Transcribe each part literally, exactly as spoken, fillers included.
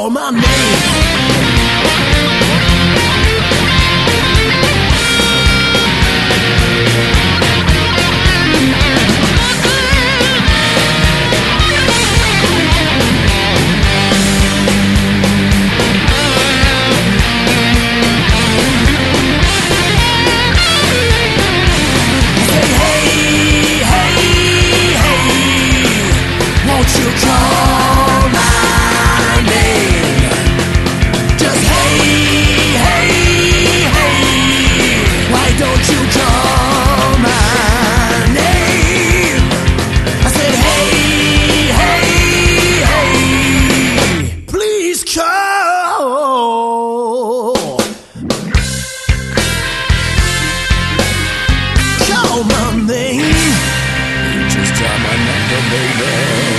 call my name. You call my name. Just hey, hey, hey. Why don't you call my name? I said hey, hey, hey. Please call. Call my name. You just call my number, baby.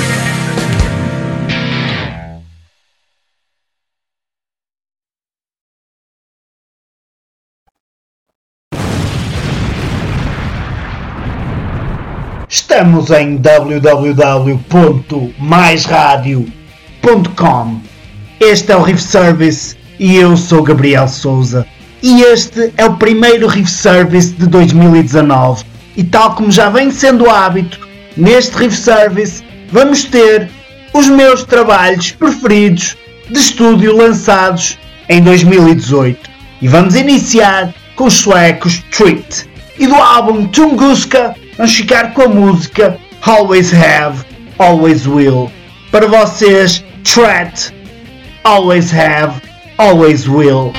Estamos em w w w ponto mais radio ponto com. Este é o Riff Service e eu sou Gabriel Souza. E este é o primeiro Riff Service de dois mil e dezanove. E tal como já vem sendo hábito, neste Riff Service vamos ter os meus trabalhos preferidos de estúdio lançados em dois mil e dezoito. E vamos iniciar com os suecos Treat. E do álbum Tunguska vamos ficar com a música Always Have, Always Will. Para vocês, Threat, Always Have, Always Will.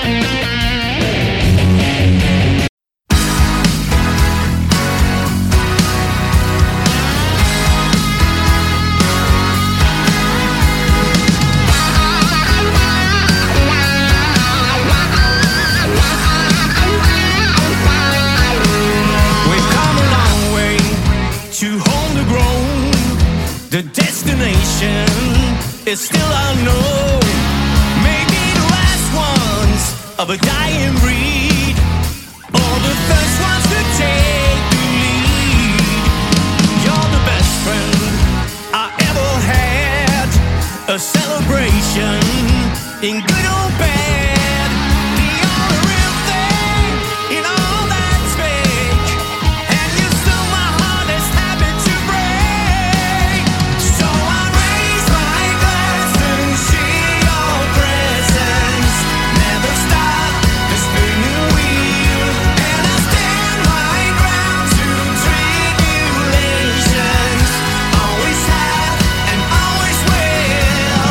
It's still unknown. Maybe the last ones of a dying breed, or the first ones to take the lead. You're the best friend I ever had. A celebration in good or bad. The only real thing in all that's fake. And you're still my hardest habit to break. So I raise my glass and see your presence. Never stop the spinning wheel. And I stand my ground to tribulations. Always have and always will.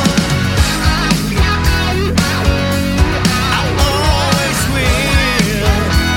I always will.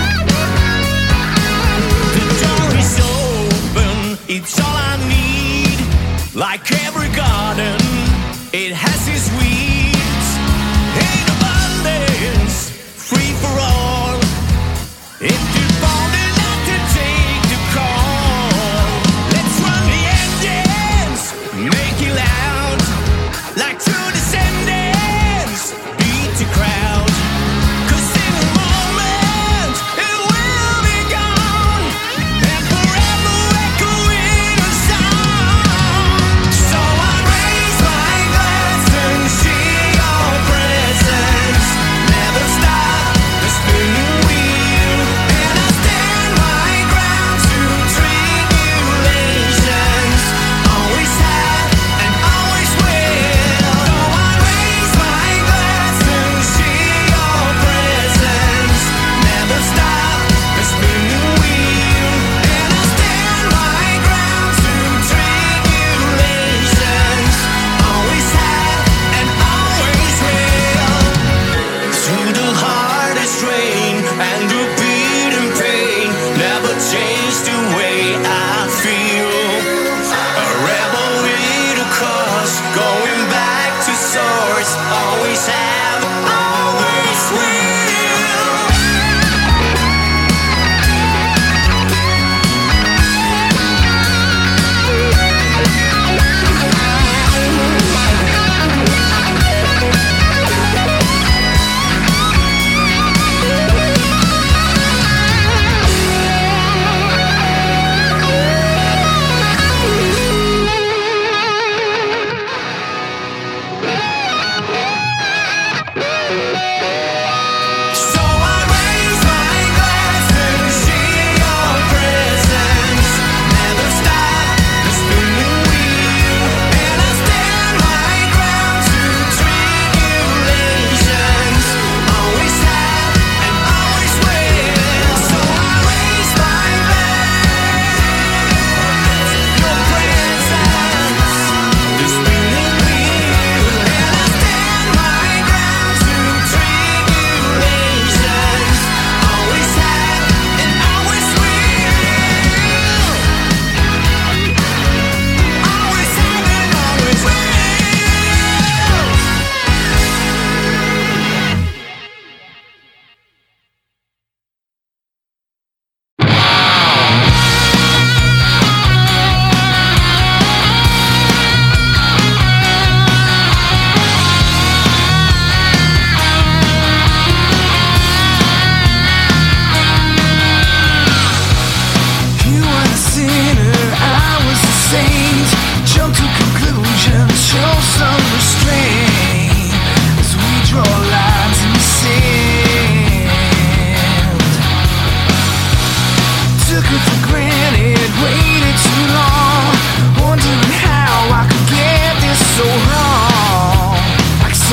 The door is open, it's all I need. Like every garden, it has its weeds. In abundance, free for all. If you're bold enough to take the call, let's run the engines, make it loud. Like true descendants, beat the crowd. 'Cause in a moment, it will be gone, and forever echoing a song. So I raise my glass and see your presence. Never stop the spinning wheel. And I stand my ground to tribulations. Always have and always will. So I raise my glass and see your presence. Never stop the spinning wheel. And I stand my ground to tribulations. Always have and always will. Through the hardest rain and the beating pain, never change the way I feel. A rebel with a cause, going back to source. Always have, always will.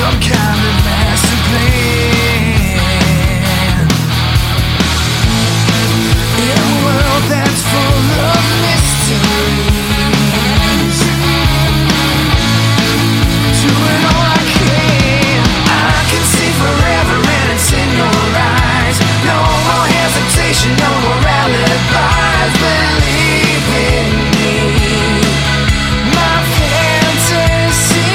some kind of master plan. In a world that's full of mysteries, doing all I can. I can see forever and it's in your eyes. No more hesitation, no more alibis. Believe in me, my fantasy.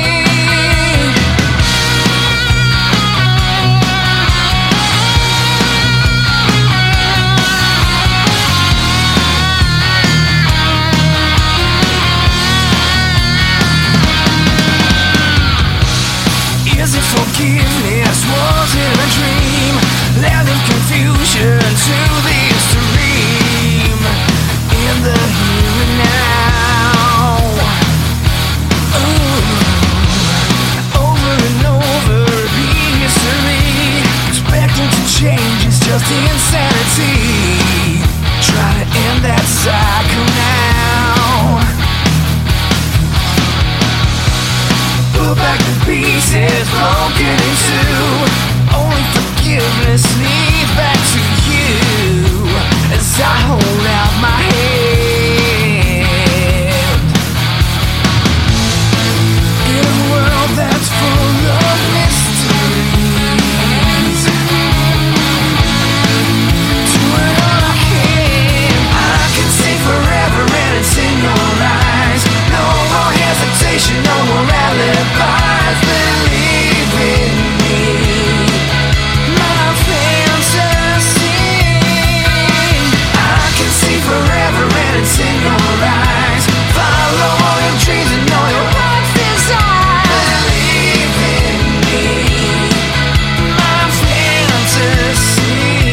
Is it forgiveness? Was it a dream? Land of confusion to the extreme. In the here and now. Ooh. Over and over, repeat history. Expecting to change is just insanity. Try to end that cycle now. Put back the pieces broken in two. Only forgiveness leads back to you. As I hold out my hand. In a world that's full of mysteries, doing all I can. I can see forever and it's in your eyes. No more hesitation, no more alibis. Believe in me, my fantasy. I can see forever and it's in your eyes. Follow all your dreams and know your life is ours. Believe in me, my fantasy.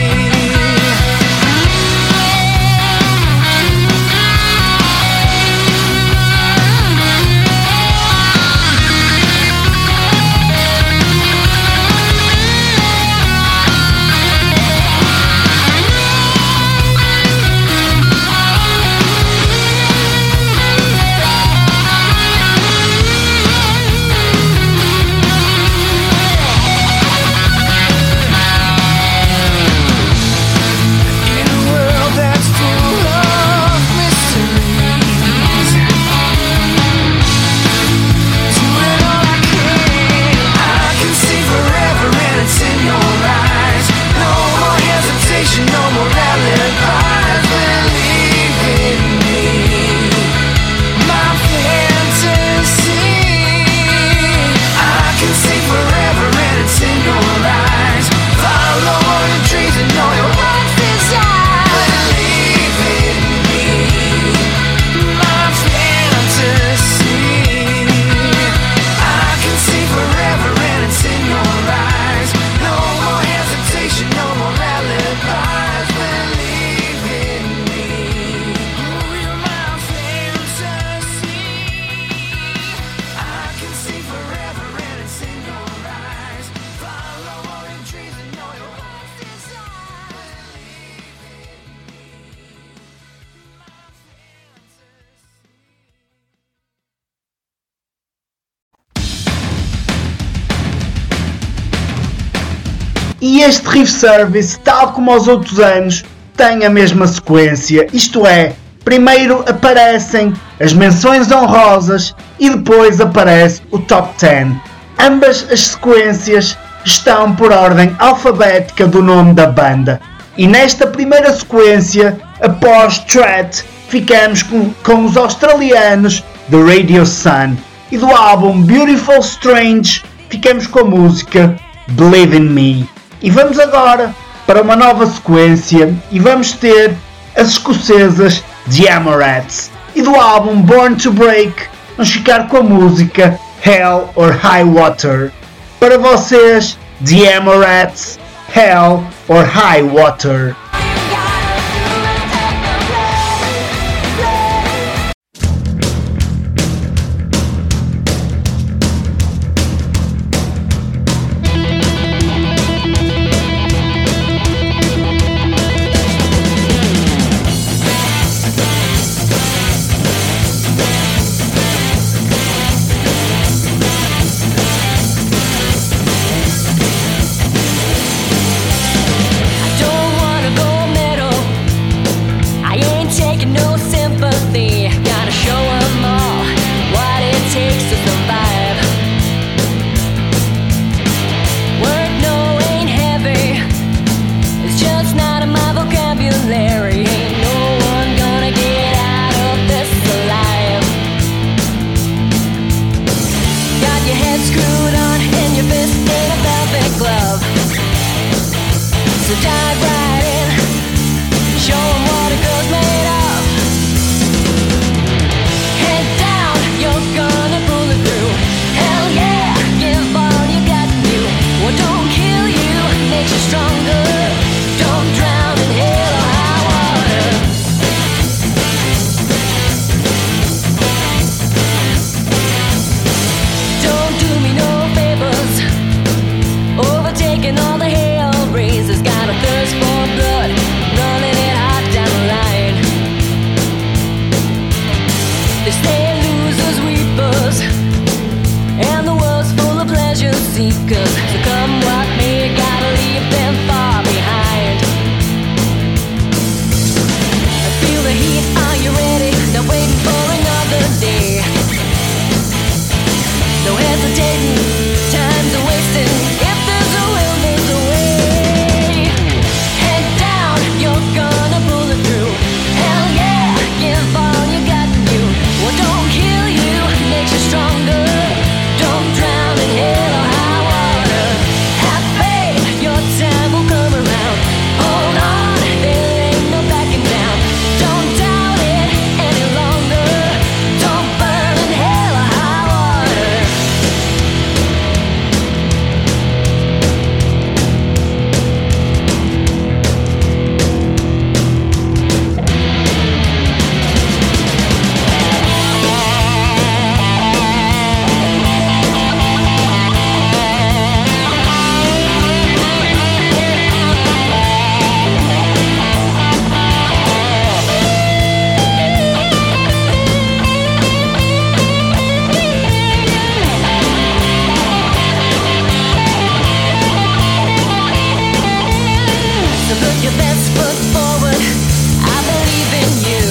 In a world that's full of mysteries, doing all I can. I can see forever and it's in your eyes. No more hesitation, no more alibis. Believe in me, my fantasy. I can see forever and it's in your eyes. Follow all your dreams and know your life is ours. Believe in me, my fantasy. I can see forever and it's in your eyes. No more hesitation, no more alibis. Believe in me, you're my fantasy. I can see forever and it's in your eyes. Follow all your dreams and know your life is ours. Believe in me, my fantasy. E este Riff Service, tal como aos outros anos, tem a mesma sequência, isto é, primeiro aparecem as menções honrosas e depois aparece o Top dez. Ambas as sequências estão por ordem alfabética do nome da banda. E nesta primeira sequência, após Threat, ficamos com, com os australianos The Radio Sun. E do álbum Beautiful Strange, ficamos com a música Believe in Me. E vamos agora para uma nova sequência e vamos ter as escocesas The Amorettes. E do álbum Born to Break, vamos ficar com a música Hell or High Water. Para vocês, The Amorettes, Hell or High Water. head screwed on and your fist in a velvet glove. So dive right in, show 'em what a girl's made of. Head down, you're gonna pull it through. Hell yeah, give all you got to do. What don't kill you makes you stronger. Don't drown in hell or high water. Don't do me no favors, overtaking all the hell raisers. Got a thirst for blood, running it hot down the line. They say losers weepers, and the world's full of pleasure seekers. So come what may, gotta leave them far behind. I feel the heat, are you ready? Not waiting for another day. No hesitating, time's a wasting. If there's a will, there's a way. Head down, you're gonna pull it through. Hell yeah, give all you got to do. What don't kill you makes you stronger. Don't drown in hell or high water. Have faith, your time will come around. Hold on, there ain't no backing down. Don't doubt it any longer. Don't burn in hell or high water. So put your best foot forward, I believe in you.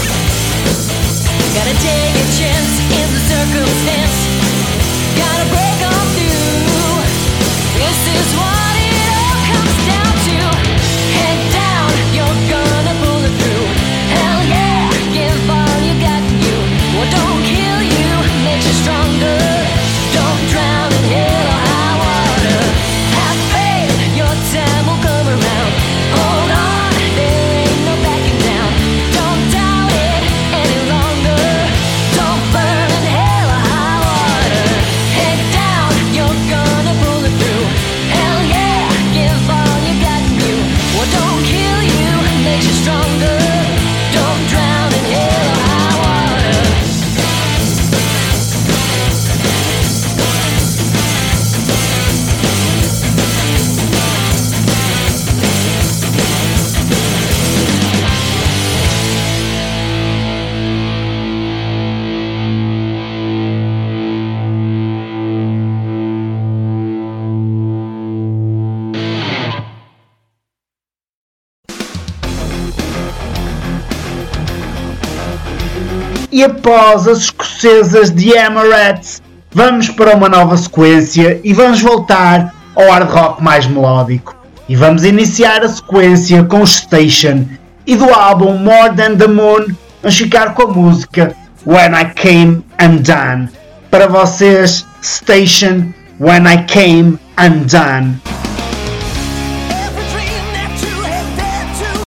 Gotta take a chance in the circumstance. Gotta break on through. This is what it all comes down to. Head down, you're gonna pull it through. Hell yeah, give all you got to you. What don't kill you makes you stronger. Don't drown in hell or high water. Have faith, your time will come around. Hold on, there ain't no backing down. Don't doubt it any longer. Don't burn in hell or high water. Head down, you're gonna pull it through. Hell yeah, give all you got to you. What don't kill you makes you stronger. Don't drown in hell or high water. E após as escocesas de Emirates, vamos para uma nova sequência e vamos voltar ao hard rock mais melódico. E vamos iniciar a sequência com os Station e do álbum More Than The Moon, vamos ficar com a música When I Came Undone. Para vocês, Station, When I Came Undone. Every dream that you have dared to.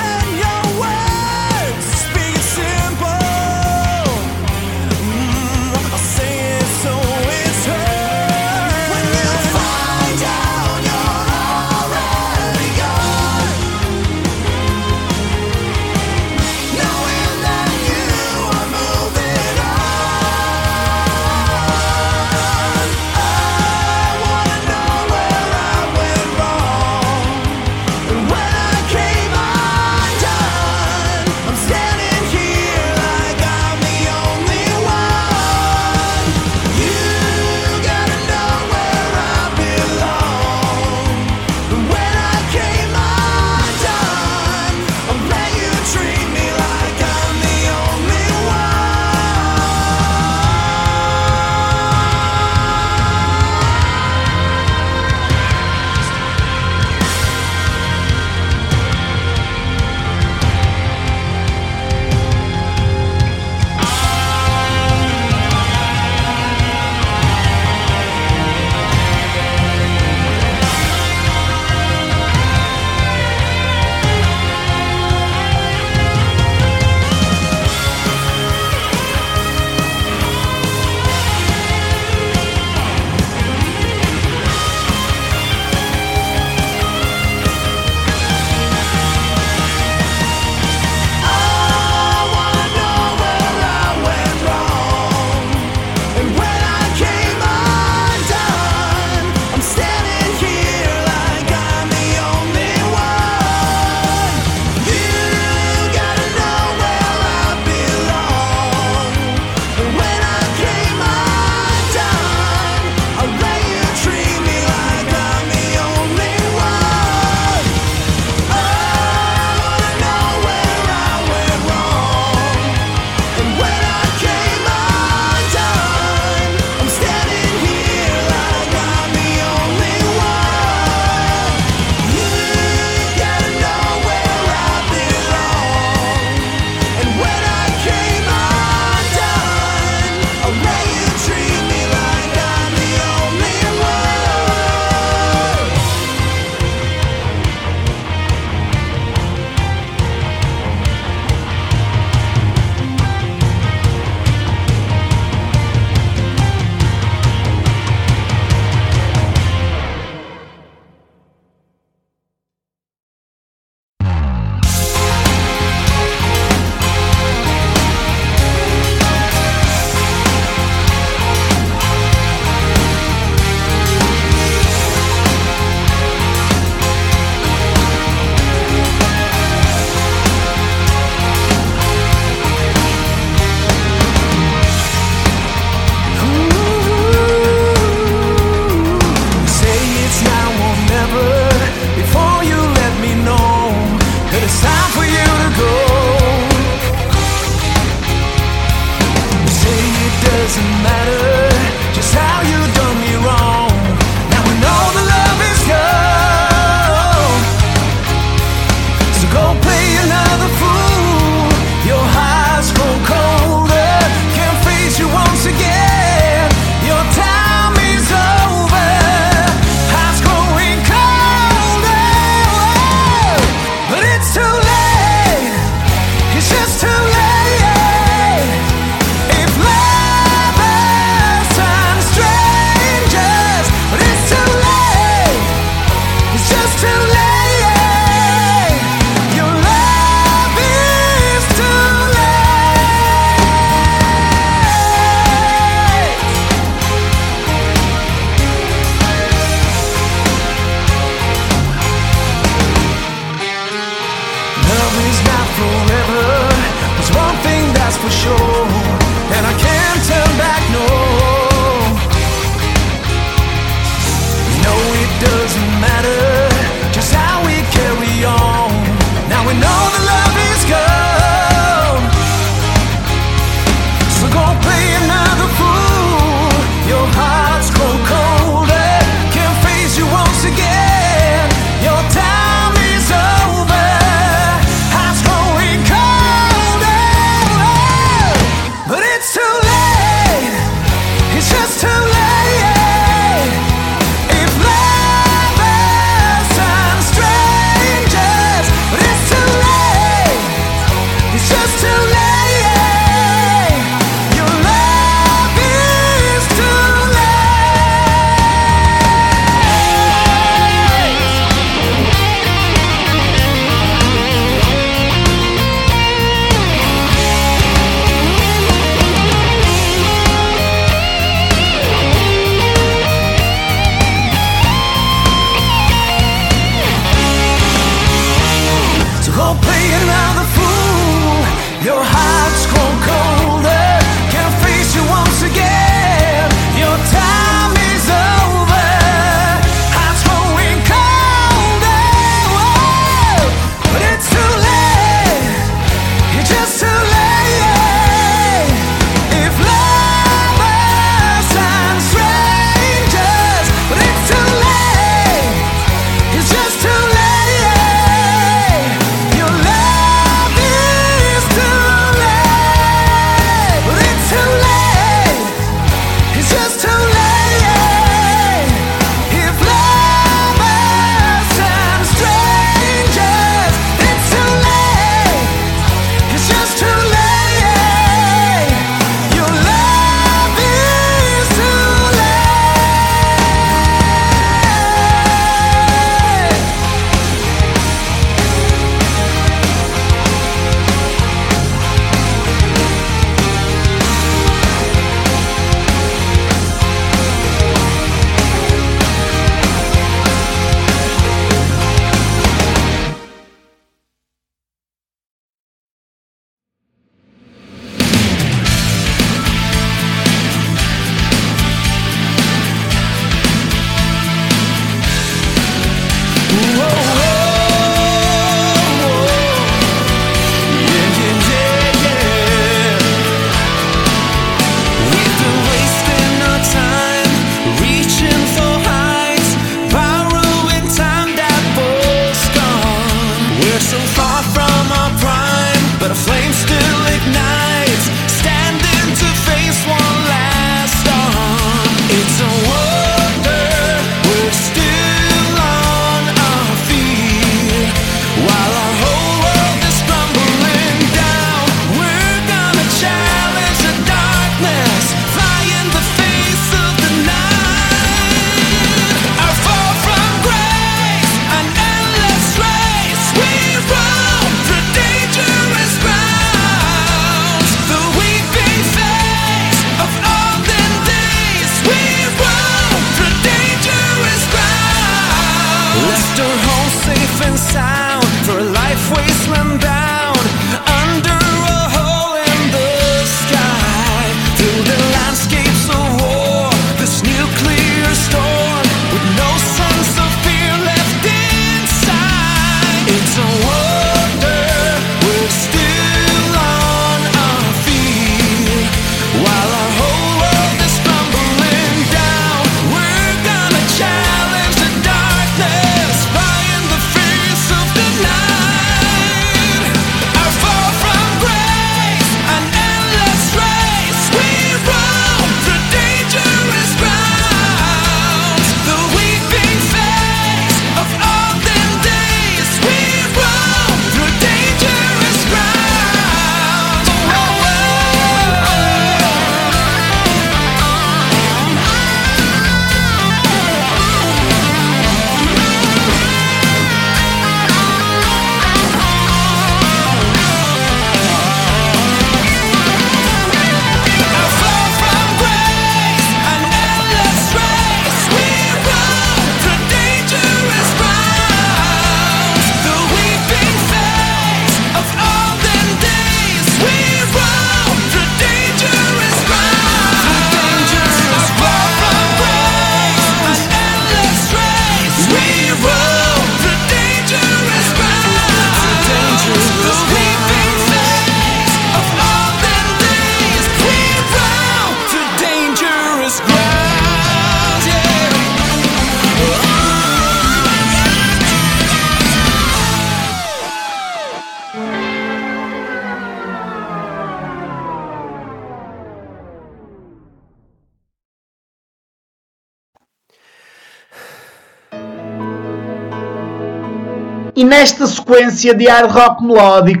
E nesta sequência de hard rock melódico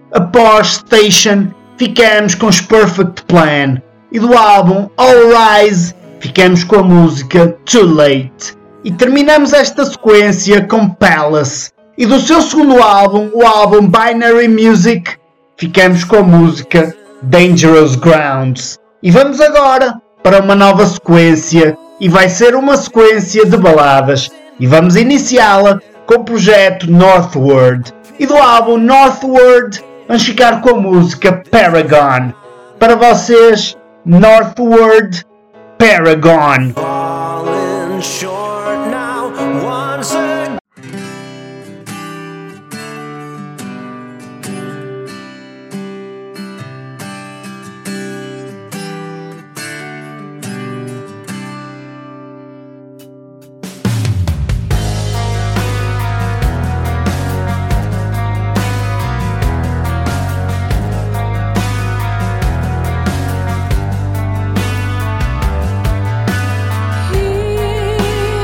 após Station, ficamos com os Perfect Plan. E do álbum All Rise, ficamos com a música Too Late. E terminamos esta sequência com Palace. E do seu segundo álbum, o álbum Binary Music, ficamos com a música Dangerous Grounds. E vamos agora para uma nova sequência, e vai ser uma sequência de baladas. E vamos iniciá-la com o projeto Northward. E do álbum Northward, vamos ficar com a música Paragon. Para vocês, Northward, Paragon. Falling short now, once again. Here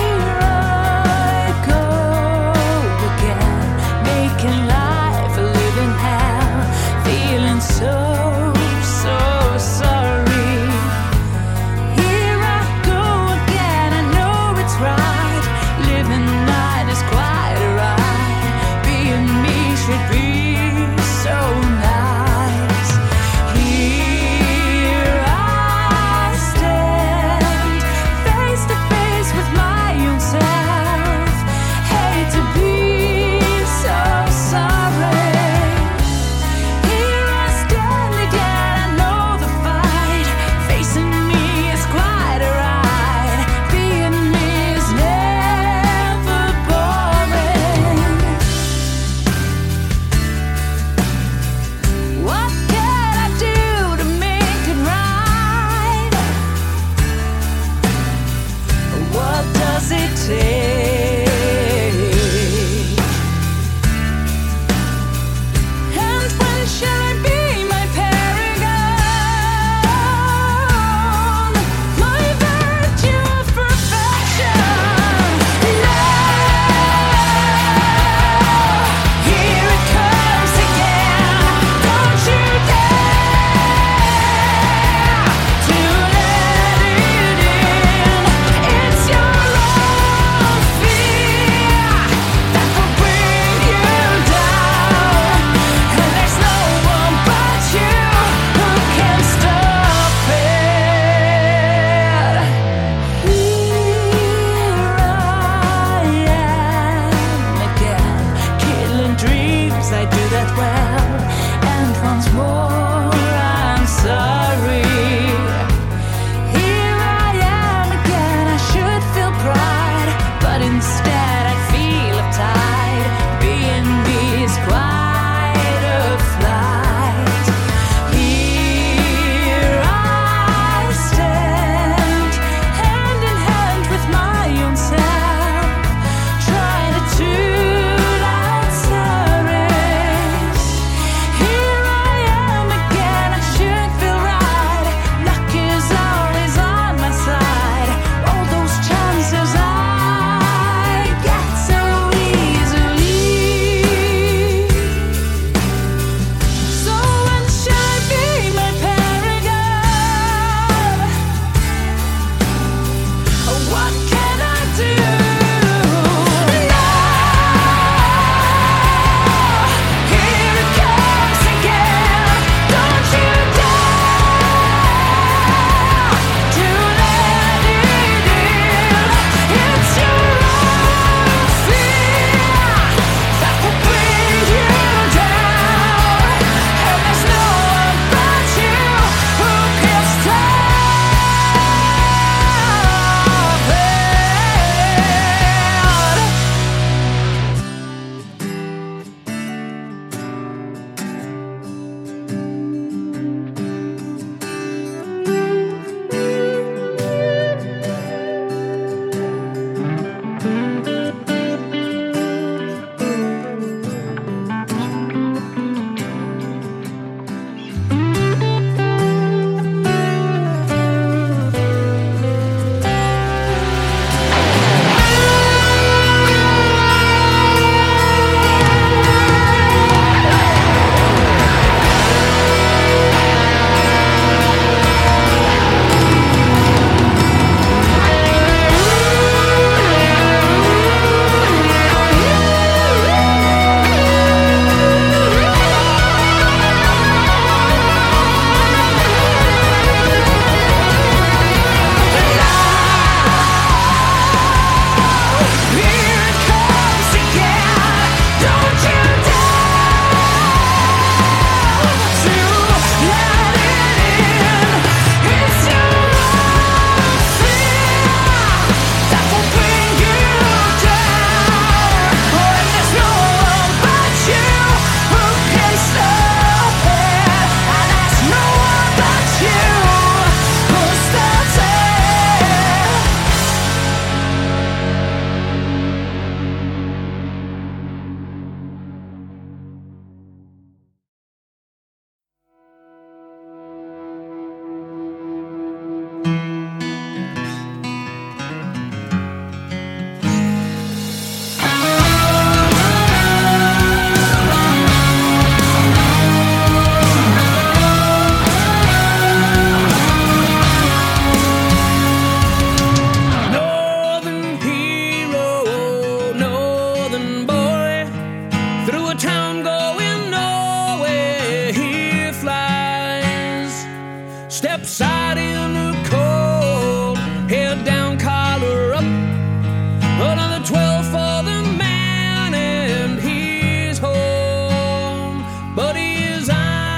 steps out in the cold, head down, collar up. Another twelve for the man and he's home. But his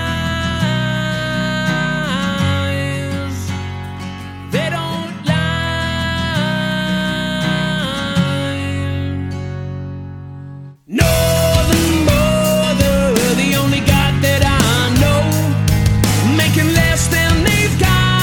eyes, they don't lie. Northern mother, the only God that I know, making less than they've got.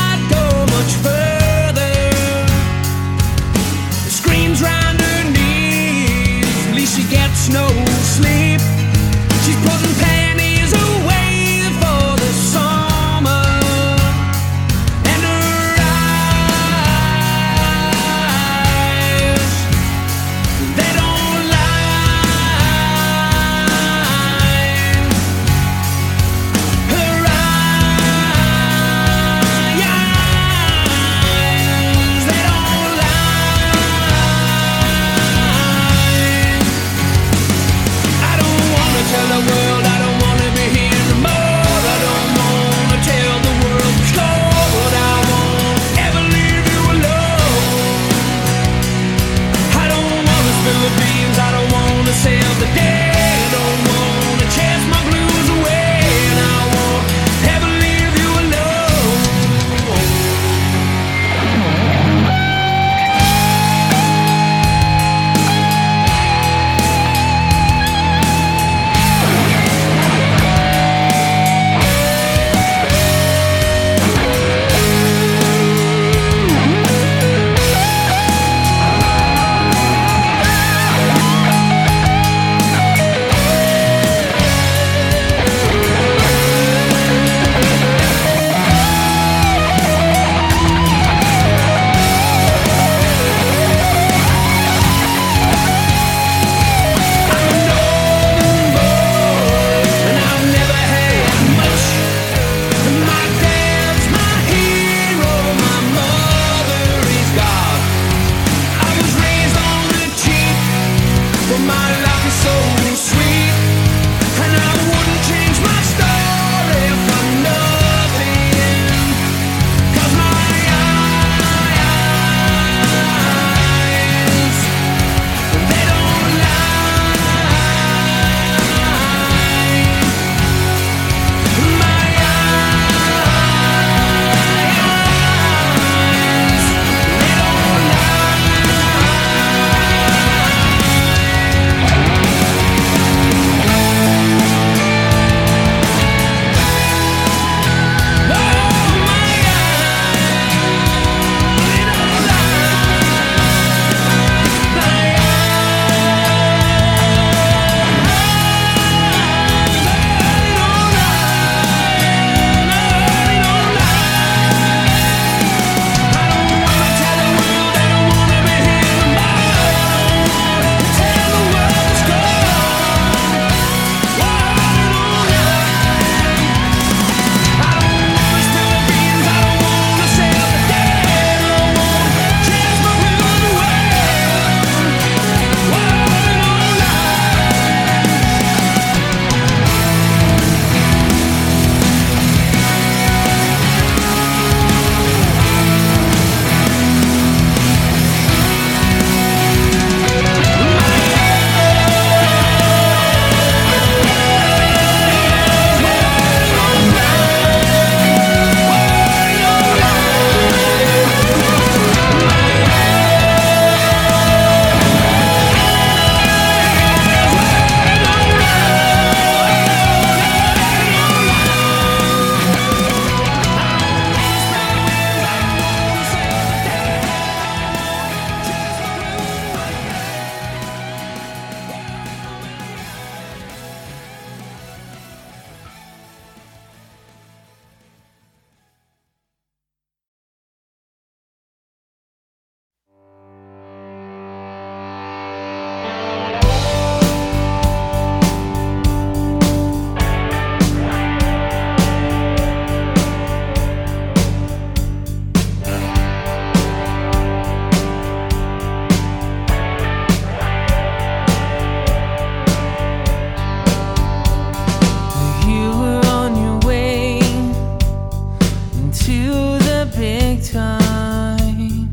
time,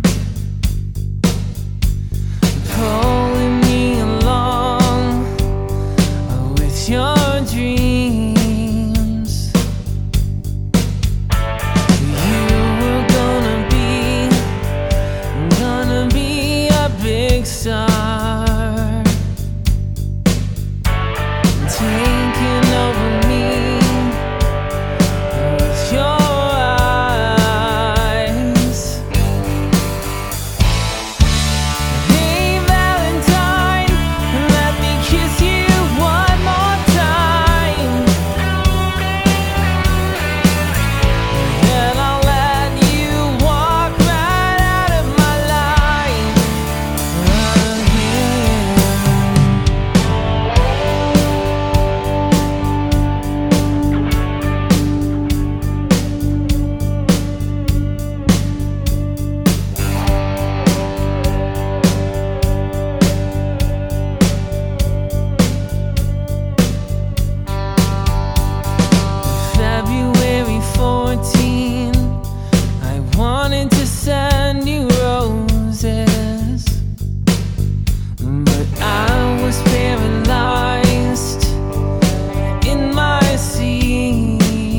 pulling me along with your dreams. You were gonna be, gonna be a big star, taking over me with your eyes. Hey Valentine, let me kiss you one more time, then I'll let you walk right out of my life again. February fourteenth, I wanted to send you roses, but I was paralyzed in my seat,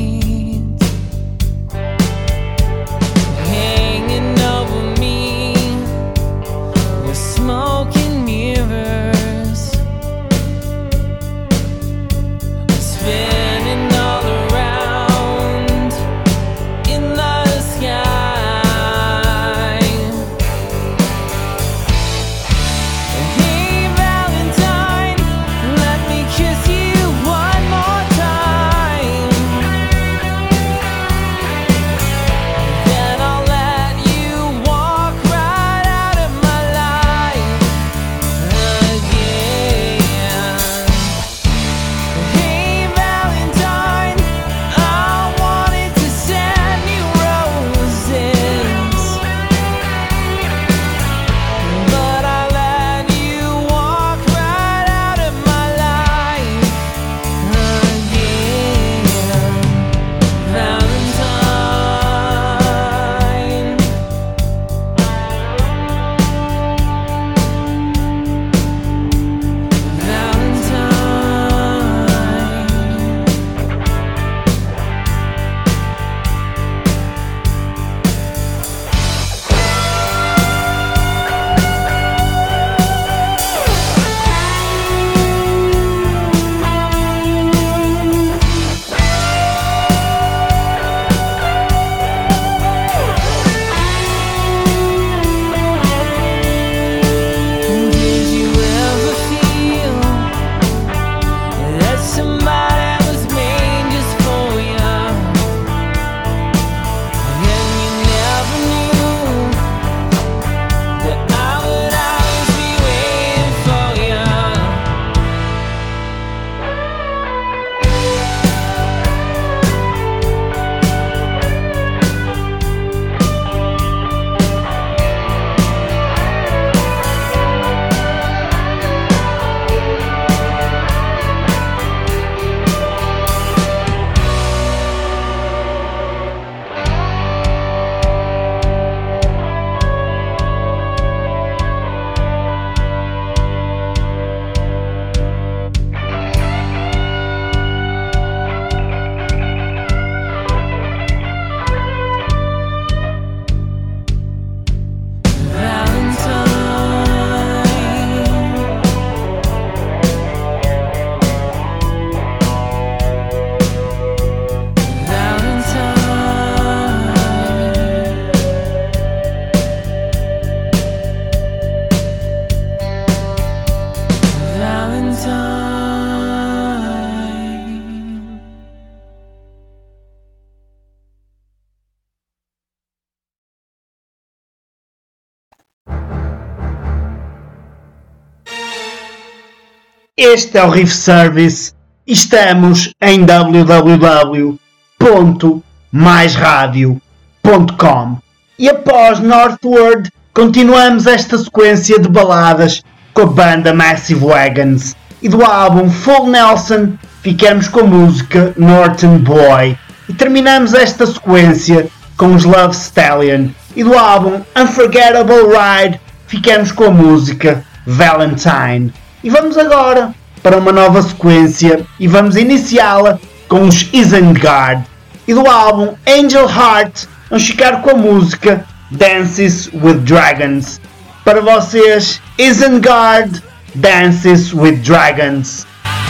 hanging over me were smoke and mirrors, spinning all around in the sky. Hey Valentine, let me kiss you one more time, then I'll let you walk right out of my life again. Hey Valentine, I wanted to send you roses, but I let you walk right out of my life again. Valentine, Valentine. Did you ever feel that somebody was made just for you, and you never knew that I would always be waiting for you? Valentine. Este é o Riff Service e estamos em w w w ponto mais rádio ponto com. E após Northward, continuamos esta sequência de baladas com a banda Massive Wagons, e do álbum Full Nelson ficamos com a música Norton Boy, e terminamos esta sequência com os Love Stallion e do álbum Unforgettable Ride ficamos com a música Valentine. E vamos agora para uma nova sequência e vamos iniciá-la com os Isengard e do álbum Angel Heart vamos ficar com a música Dances with Dragons. Para vocês, Isengard, Dances with Dragons.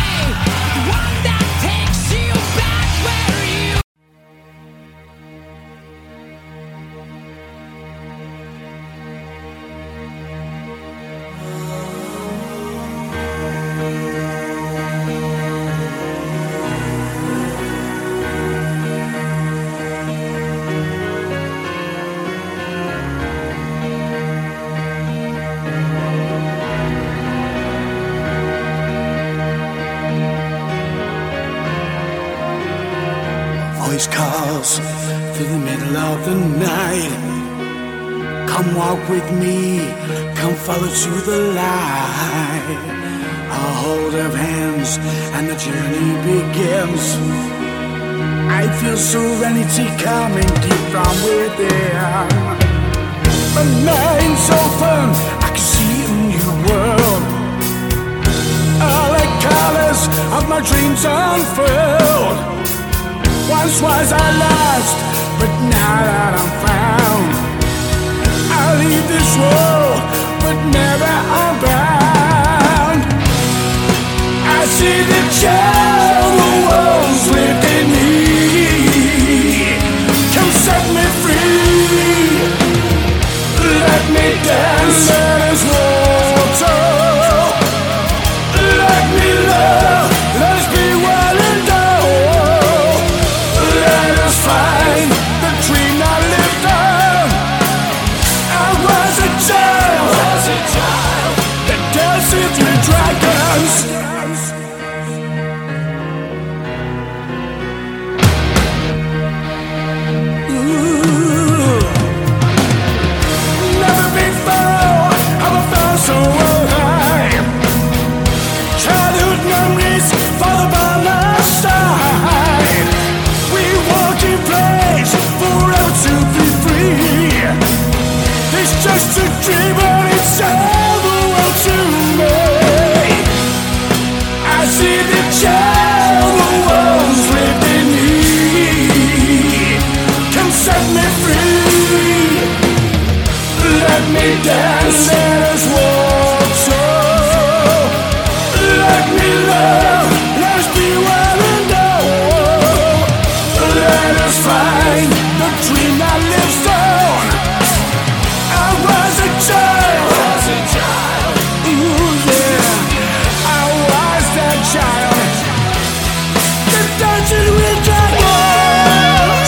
Voice calls through the middle of the night. Come walk with me, come follow to the light. A hold of hands and the journey begins. I feel serenity coming deep from within. My mind's open, I can see a new world. All the colors of my dreams unfurled. Once was I lost, but now that I'm found, I'll leave this world, but never unbound. I see the child the world's within me. Come set me free. Let me dance in his water. Let me love, let's be one and done. Find the dream I lived on. I was a child, was a child that dancing through dragons. Ooh. Never before have I felt so alive. Childhood memories fall by my side. In place, forever to be free. It's just a dream, but it's all the world to me. I see the child the world's within me. Come set me free. Let me dance in his water. Let me love, let's be one and all. Let us find the dream that lives on. I was a child, was a child. Ooh yeah, I was that child. The dungeon with dragons.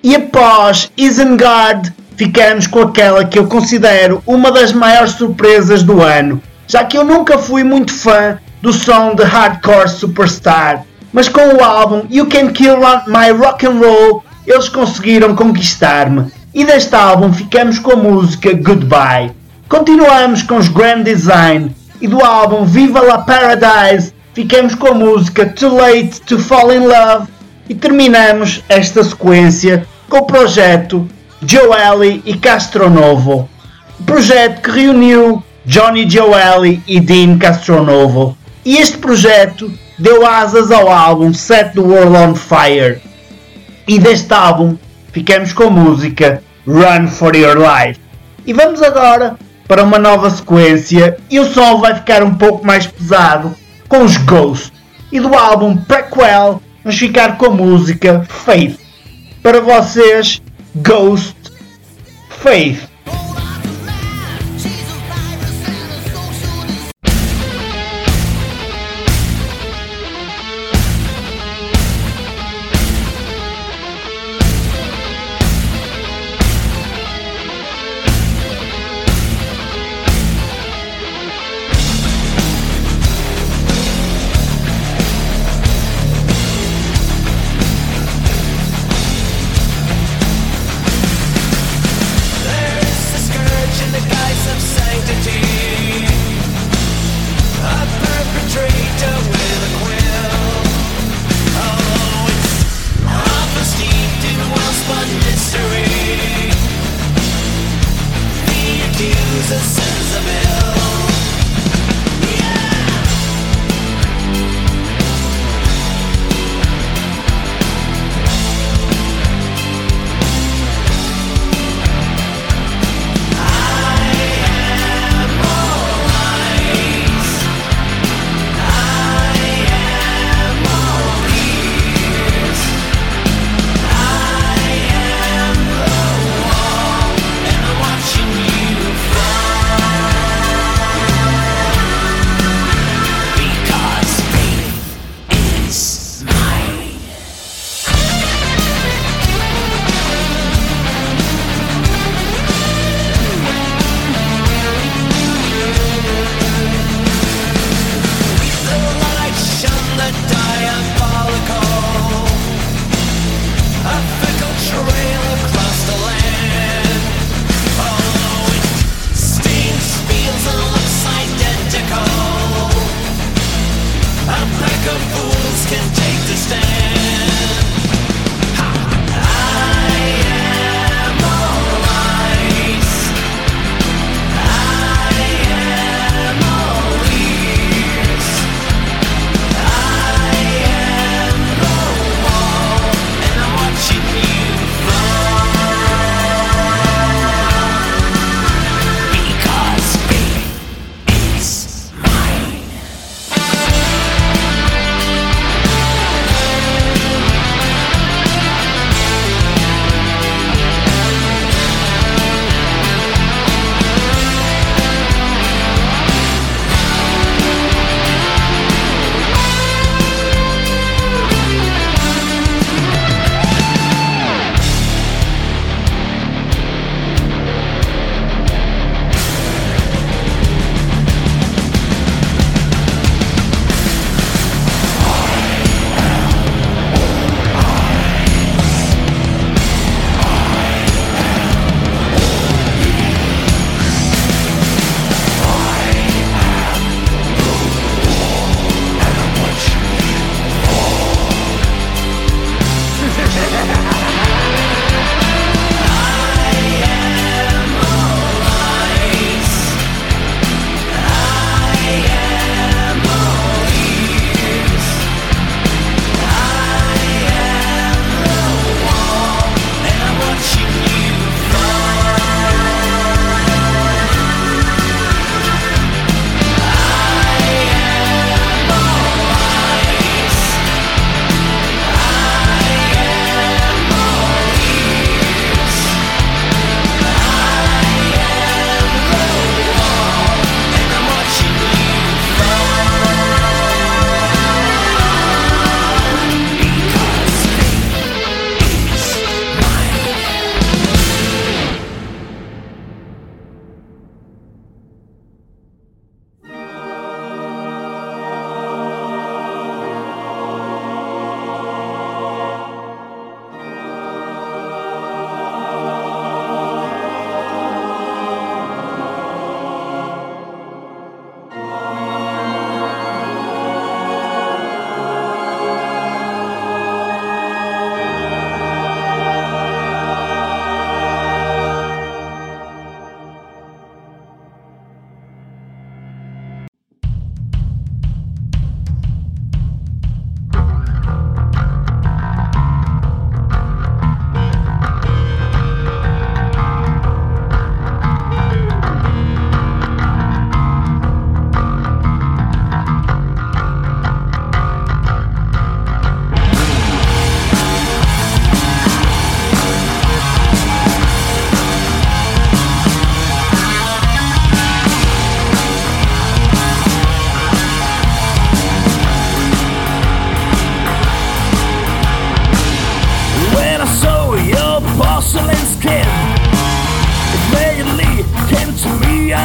E após Isengard, ficamos com aquela que eu considero uma das maiores surpresas do ano, já que eu nunca fui muito fã do som de Hardcore Superstar, mas com o álbum You Can Kill My Rock and Roll eles conseguiram conquistar-me, e deste álbum ficamos com a música Goodbye. Continuamos com os Grand Design, e do álbum Viva La Paradise ficamos com a música Too Late to Fall in Love, e terminamos esta sequência com o projeto Joely e Castronovo, o projeto que reuniu Johnny Joely e Dean Castronovo, e este projeto deu asas ao álbum Set the World on Fire, e deste álbum ficamos com a música Run for Your Life. E vamos agora para uma nova sequência, e o som vai ficar um pouco mais pesado com os Ghost, e do álbum Prequel vamos ficar com a música Faith. Para vocês, Ghost, Faith. There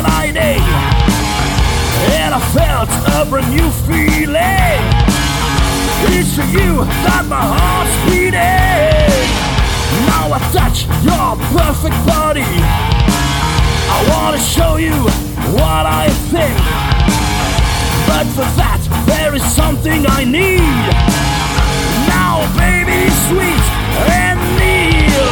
my day, and I felt a brand new feeling. It's for you that my heart's beating. Now I touch your perfect body. I wanna show you what I think, but for that there is something I need. Now baby, sweet and kneel.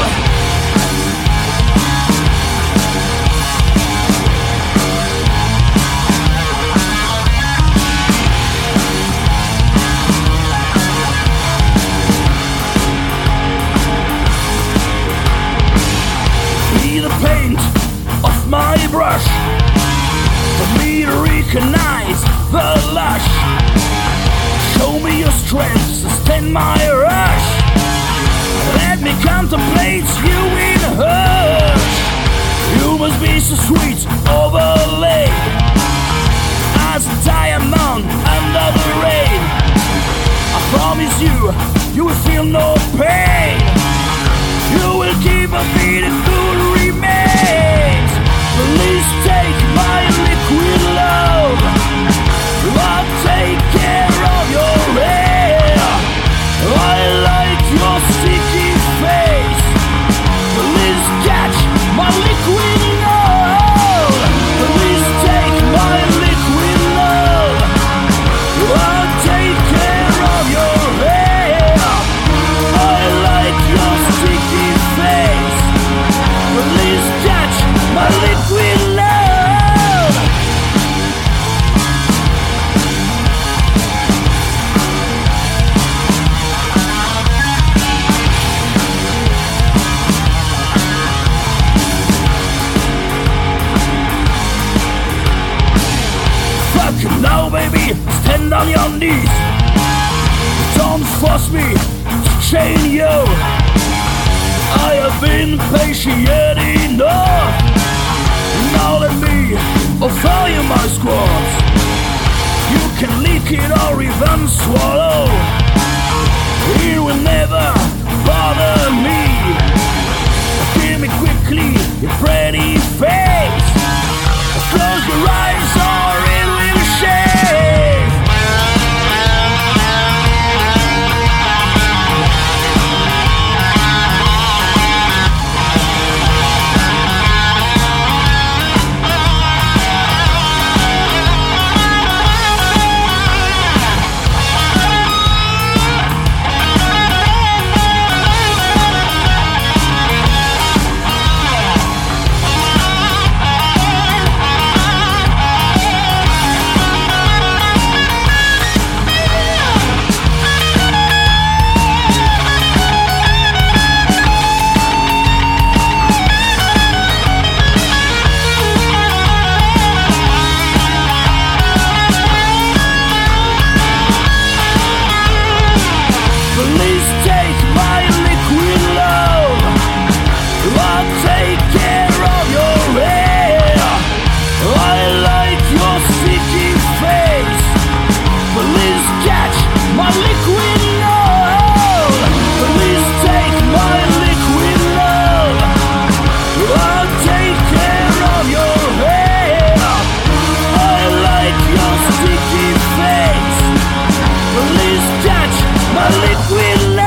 Be the paint of my brush, for me to recognize the lush. Show me your strength, sustain my rush. Let me contemplate you in a hush. You must be so sweet, overlaid as a diamond under the rain. I promise you, you will feel no pain. You will keep a beating through the remains. Please take my liquid love. I'll take care of your hair. I like your sticky face. Please catch my liquid love. Please take my liquid love. I'll take care of your hair. I like your sticky face. Please catch my liquid love. Fuck now, baby, stand on your knees. Don't force me to chain you. I have been patient enough. Now let me offer you my squad. You can lick it or even swallow. It will never bother me. Give me quickly your pretty face. Close your eyes or it will shake. Please take my liquid love. I'll take care of your hair. I like your sticky face. Please catch my liquid love. Please take my liquid love. I'll take care of your hair. I like your sticky face. Please catch my liquid love.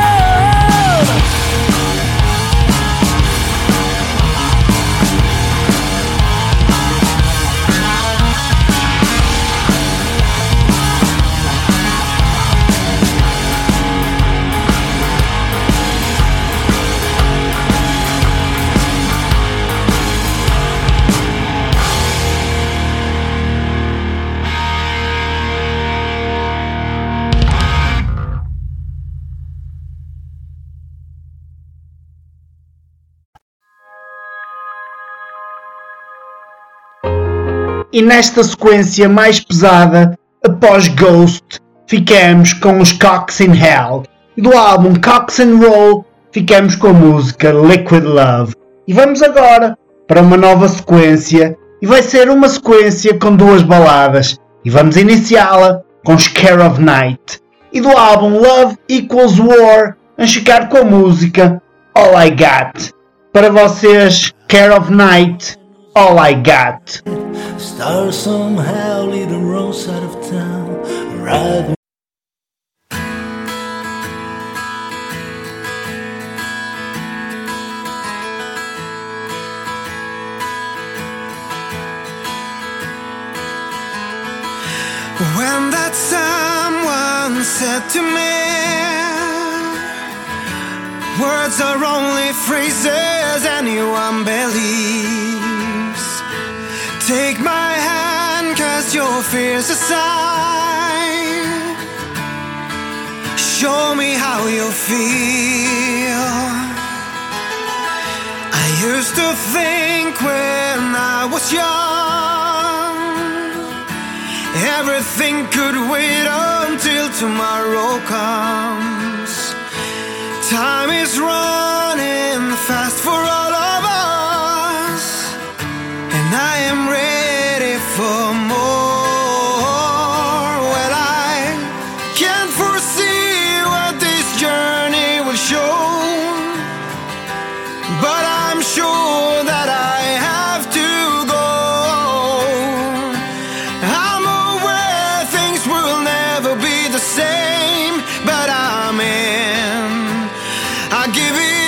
E nesta sequência mais pesada, após Ghost, ficamos com os Cocks in Hell. E do álbum Cocks and Roll, ficamos com a música Liquid Love. E vamos agora para uma nova sequência, e vai ser uma sequência com duas baladas. E vamos iniciá-la com Scare of Night. E do álbum Love Equals War, vamos ficar com a música All I Got. Para vocês, Scare of Night, All I Got. Stars somehow lead the wrong side of town. Ride. When that someone said to me, words are only phrases anyone believes. Take my hand, cast your fears aside. Show me how you feel. I used to think when I was young, everything could wait until tomorrow comes. Time is running fast for all of us, and I am ready for more. Well, I can't foresee what this journey will show, but I'm sure that I have to go. I'm aware things will never be the same, but I'm in. I give it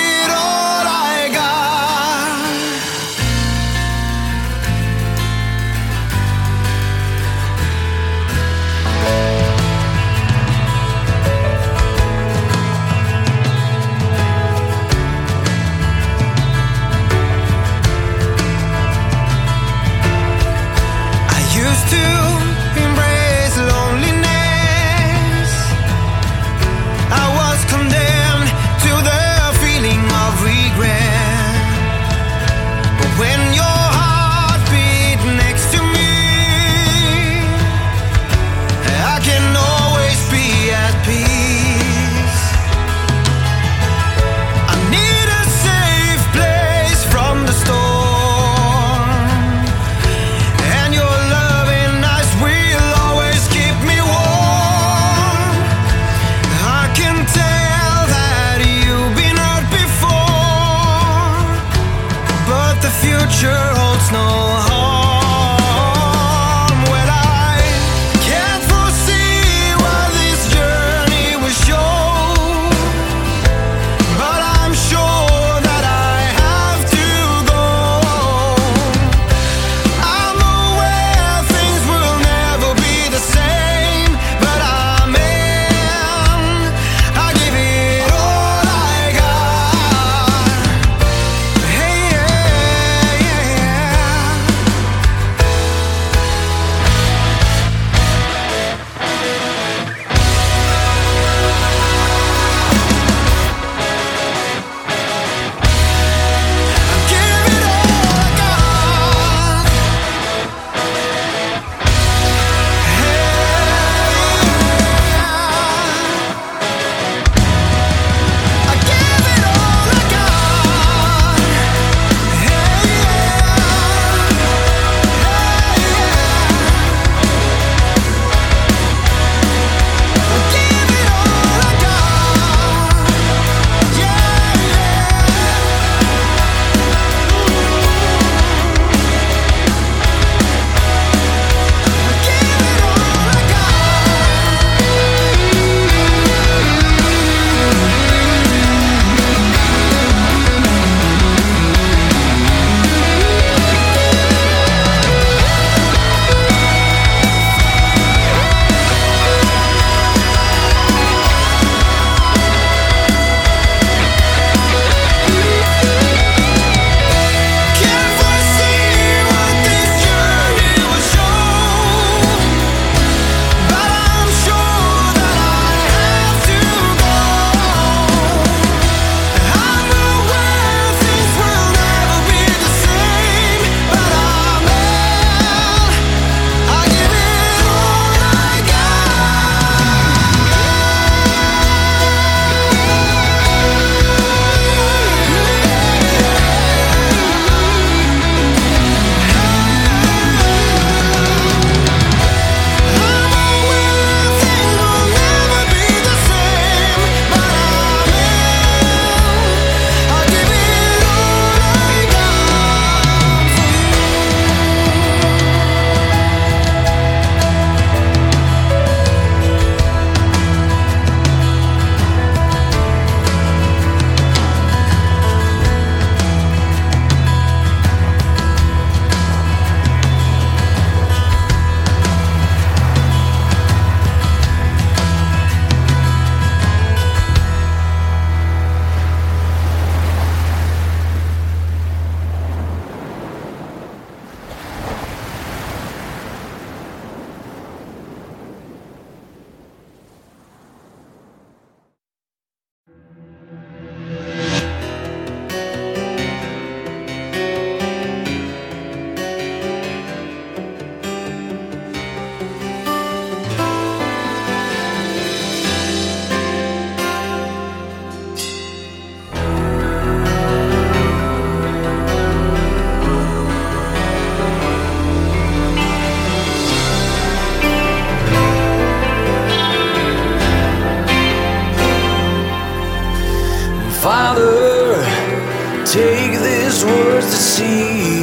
see.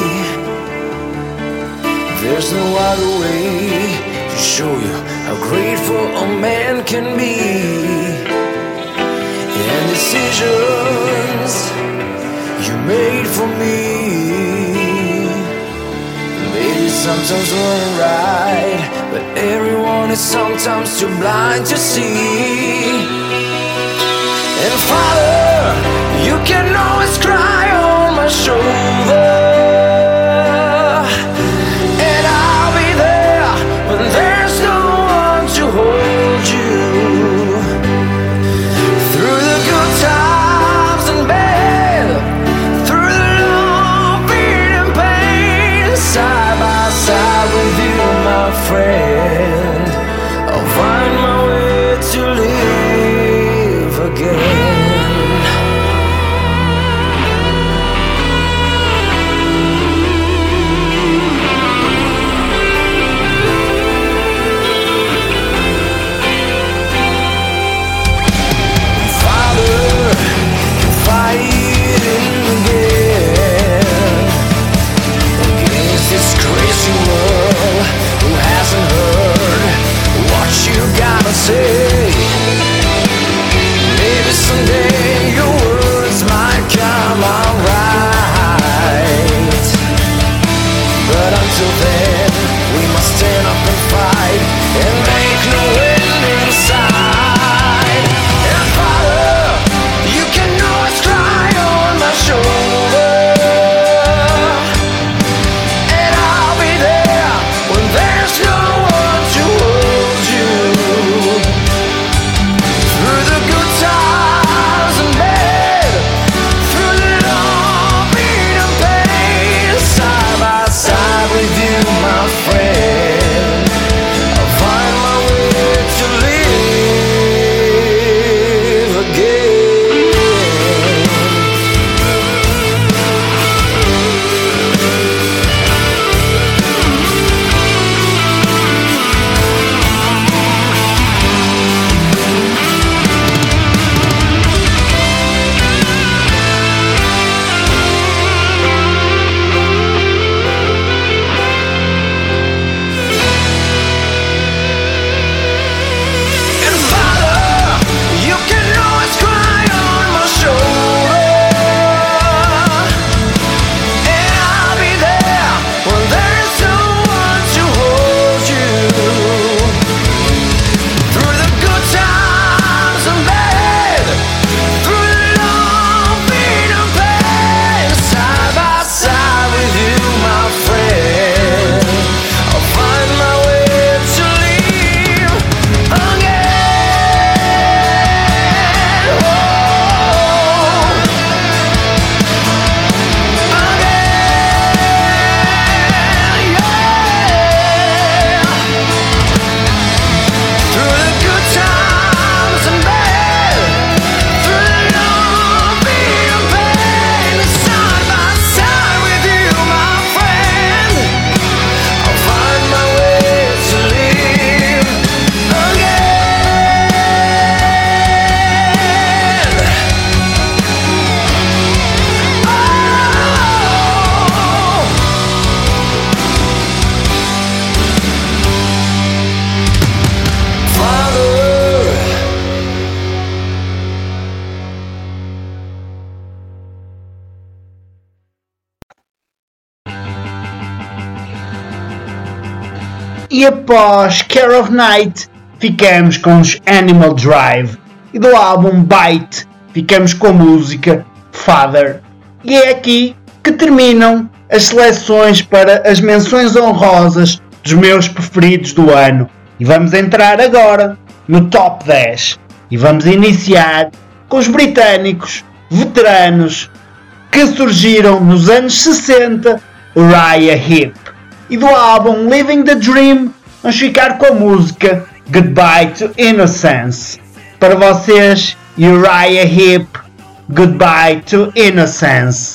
There's no other way to show you how grateful a man can be. And decisions you made for me, maybe sometimes weren't right, but everyone is sometimes too blind to see. And Father, you can always cry on my shoulder, and I'll be there when there's no one to hold you. Through the good times and bad, through the long beating pain, side by side with you, my friend, I'll find my way to live again. Say, maybe someday your words might come out right, but until then we must stand up and fight and make no end in sight. And Father, you can always cry on my shoulder, and I'll be there when there's no one to hold you. Through the good times and bad, through the long beating pain, side by side with you, my friend, I'll find my way to live again. And Father, you can always cry on my shoulder, and I'll be there when there's no one to hold you. Through the good times and bad, through the long beating pain, side by side with you, my friend, I'll find my way to live again. Oh, again, yeah. Through the good times and bad, through the long beating pain, side by side with you, my friend, I'll find my way to live again. Oh, Father. E após Care of Night, ficamos com os Animal Drive. E do álbum Bite, ficamos com a música Father. E é aqui que terminam as seleções para as menções honrosas dos meus preferidos do ano. E vamos entrar agora no Top dez. E vamos iniciar com os britânicos veteranos que surgiram nos anos sessenta, Uriah Heep. E do álbum Living the Dream, vamos ficar com a música Goodbye to Innocence. Para vocês, Uriah Heep, Goodbye to Innocence.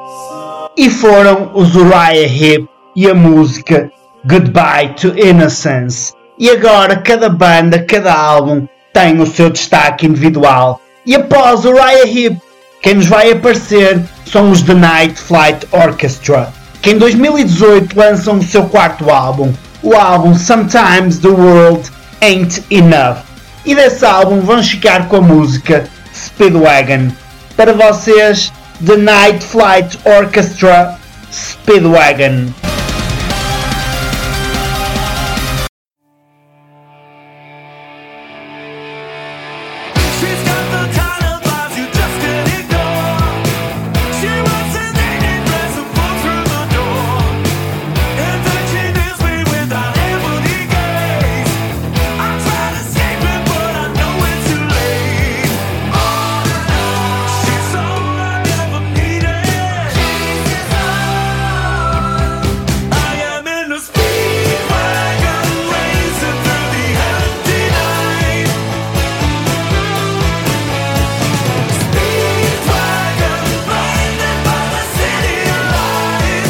E foram os Uriah Heep e a música Goodbye to Innocence. E agora cada banda, cada álbum tem o seu destaque individual. E após Uriah Heep, quem nos vai aparecer são os The Night Flight Orchestra, que em dois mil e dezoito lançam o seu quarto álbum, o álbum Sometimes the World Ain't Enough. E desse álbum vamos ficar com a música Speedwagon. Para vocês, The Night Flight Orchestra, Speedwagon. She's got the kind of vibes you just can't ignore. She wants an evening dress and falls through the door. And then she leaves me without empathy gaze. I try to escape it, but I know it's too late. All alone, she's all I ever needed. She's all I am in a speedwagon racing through the empty night. Speedwagon blinded by the city lights.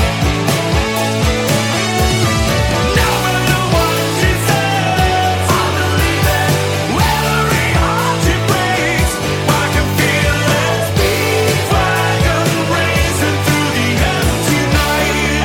No matter what she says, I believe it. Every heart she breaks, I can feel it. Speedwagon racing through the empty night.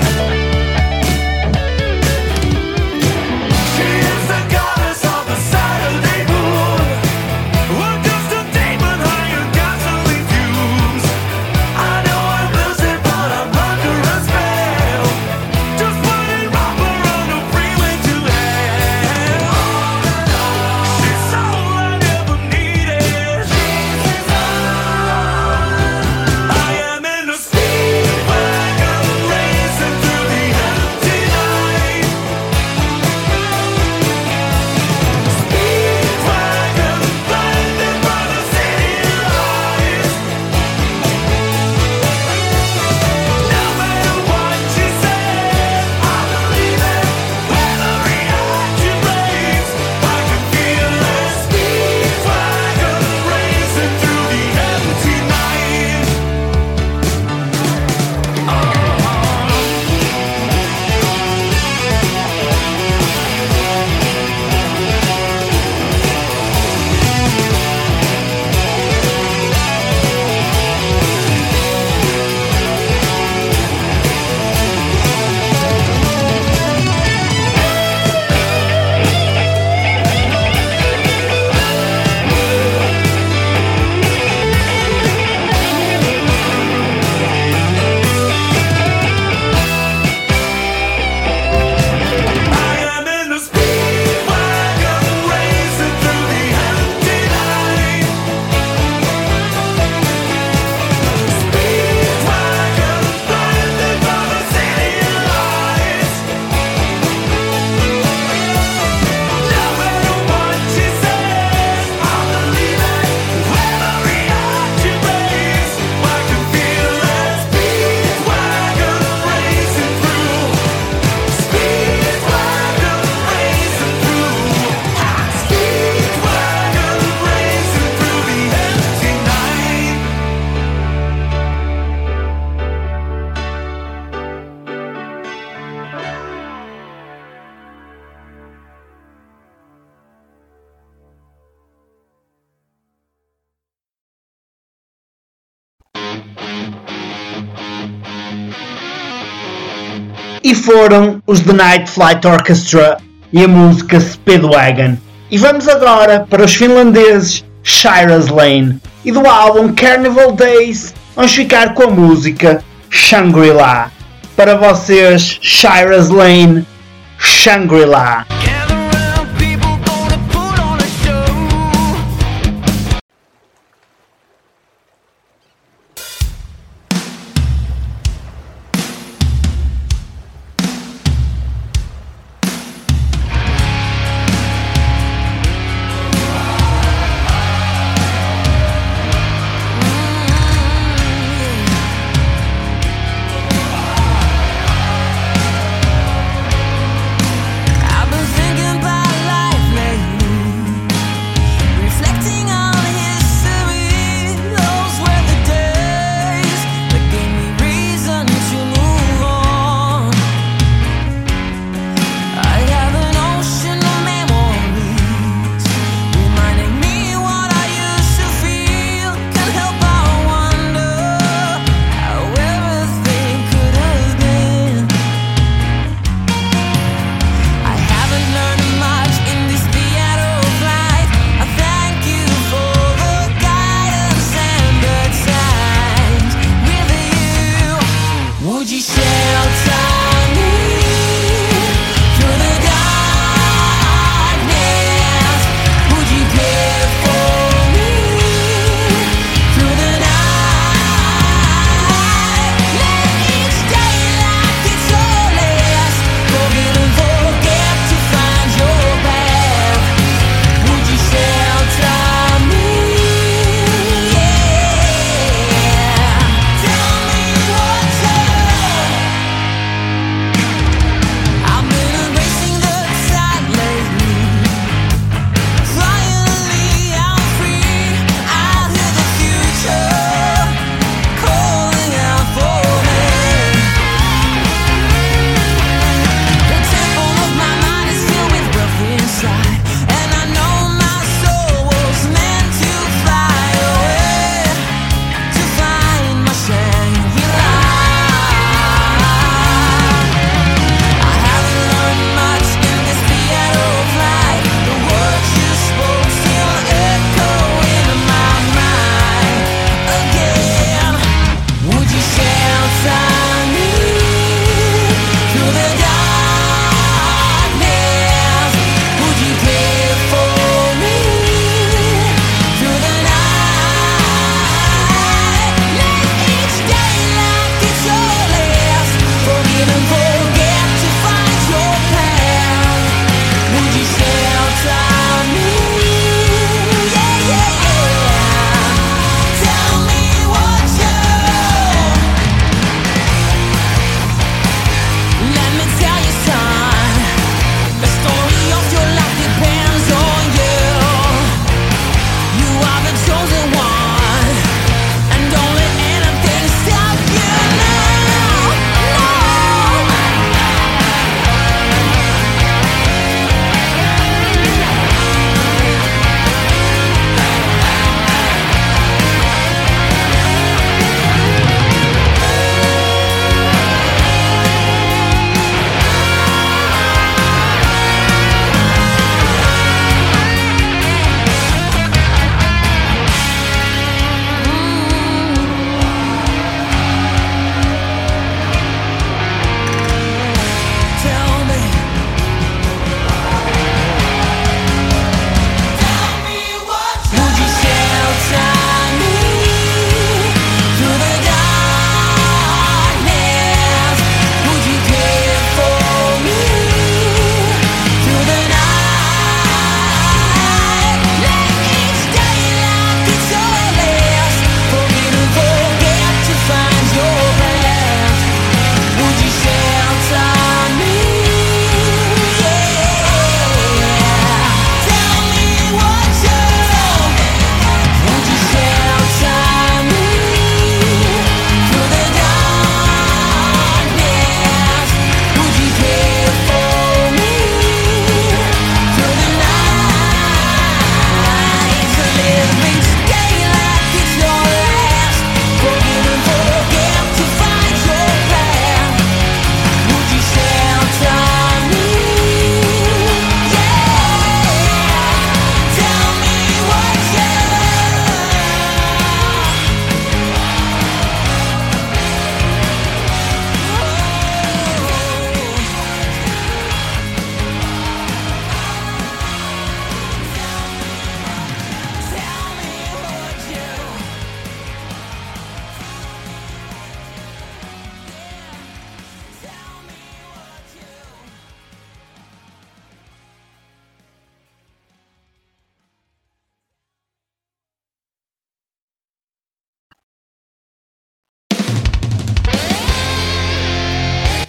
She is the goddess of the Saturday moon. We're just a demon high on gasoline fumes. I know I'm losing, but I'm under a spell. Just putting rubber on a freeway to hell. She's all I ever needed. She's all I am in a speedwagon racing through the empty night. Speedwagon blinded by the city lights. No matter what she says, I believe it. Every heart she breaks, I can feel it. Speedwagon racing through the empty night. I am in a speedwagon racing through the empty night. Speedwagon blinded by the city lights. No matter what she says, I believe it. Every heart she breaks, I can feel it. Speedwagon racing through. Speedwagon racing through. Speedwagon racing through the empty night. E foram os The Night Flight Orchestra e a música Speedwagon. E vamos agora para os finlandeses Shira's Lane e do álbum Carnival Days vamos ficar com a música Shangri-La. Para vocês, Shira's Lane, Shangri-La. Gather round, people gonna put on a show. I've been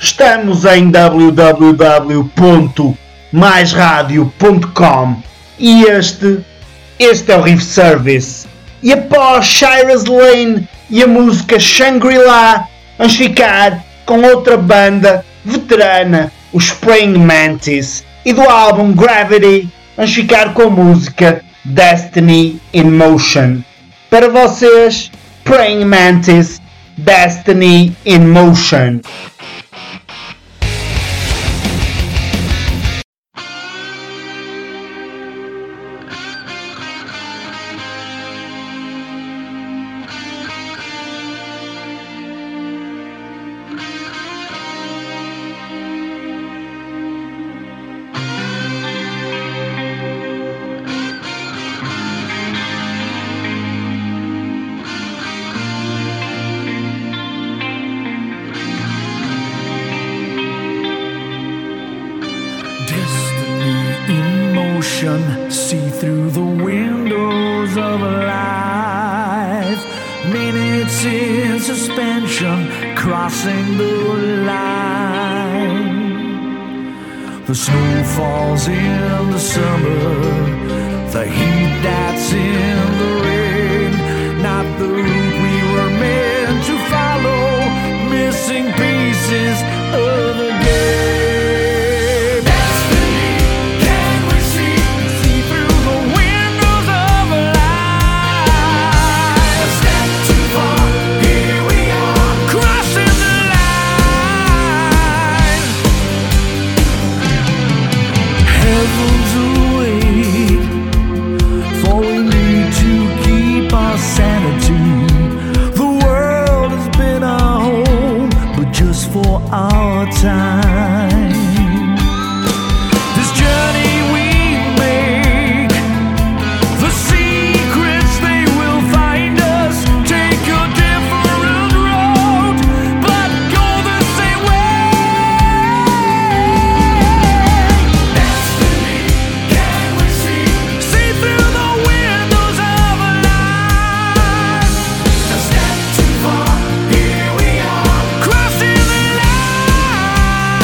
Estamos em w w w ponto mais radio ponto com e este, este é o Riff Service. E após Shiraz Lane e a música Shangri-La, vamos ficar com outra banda veterana, os Praying Mantis, e do álbum Gravity vamos ficar com a música Destiny in Motion. Para vocês, Praying Mantis, Destiny in Motion. See through the windows of life, minutes in suspension, crossing the line. The snow falls in the summer, the heat that's in the rain, not the route we were meant to follow, missing pieces of the game. For our time, this journey we make, the secrets they will find us. Take a different road, but go the same way. Destiny, can we see? See through the windows of a life. A step too far, here we are, crossing the line.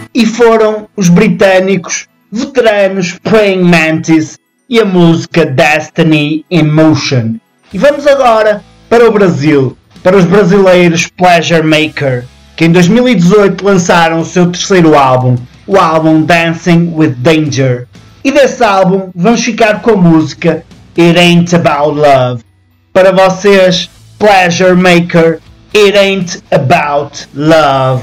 e foram os britânicos veteranos Praying Mantis e a música Destiny in Motion. E vamos agora para o Brasil, para os brasileiros Pleasure Maker, que em dois mil e dezoito lançaram o seu terceiro álbum, o álbum Dancing with Danger. E desse álbum vamos ficar com a música It Ain't About Love. Para vocês, Pleasure Maker, It Ain't About Love.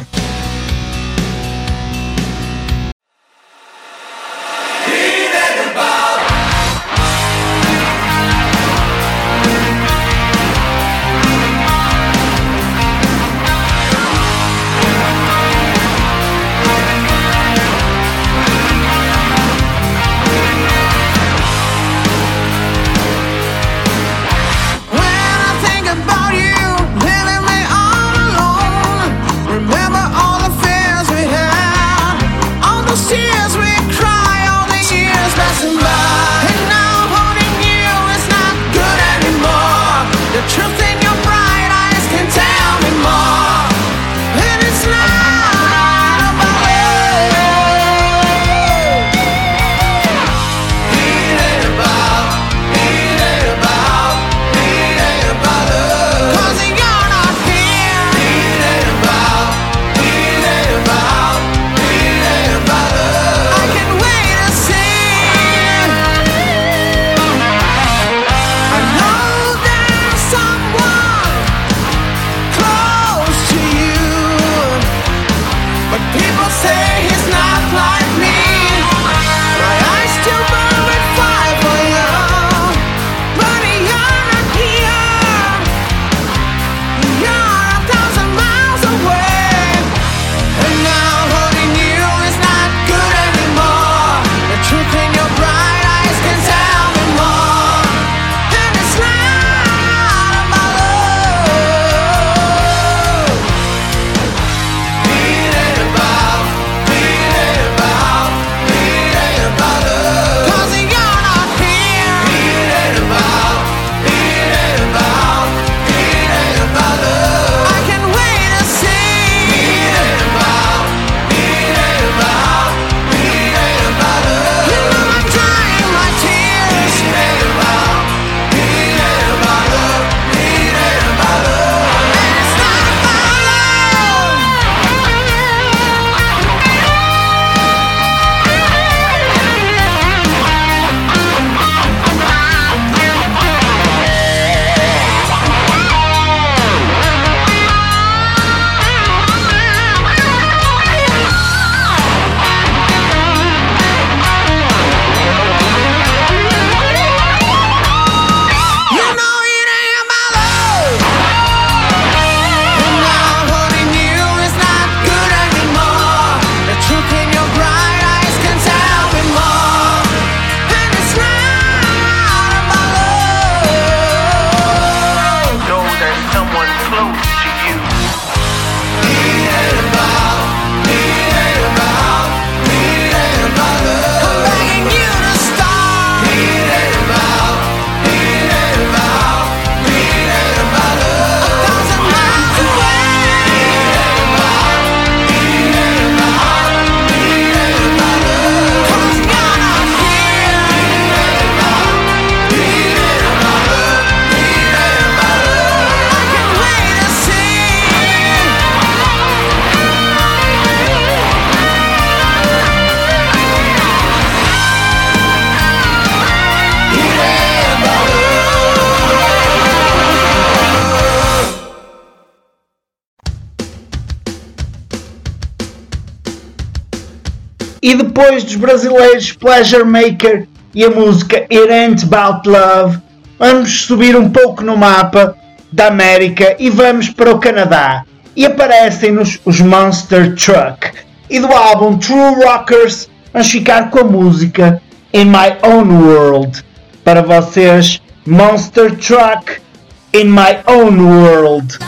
E depois dos brasileiros Pleasure Maker e a música It Ain't About Love, vamos subir um pouco no mapa da América e vamos para o Canadá. E aparecem-nos os Monster Truck. E do álbum True Rockers vamos ficar com a música In My Own World. Para vocês, Monster Truck, In My Own World.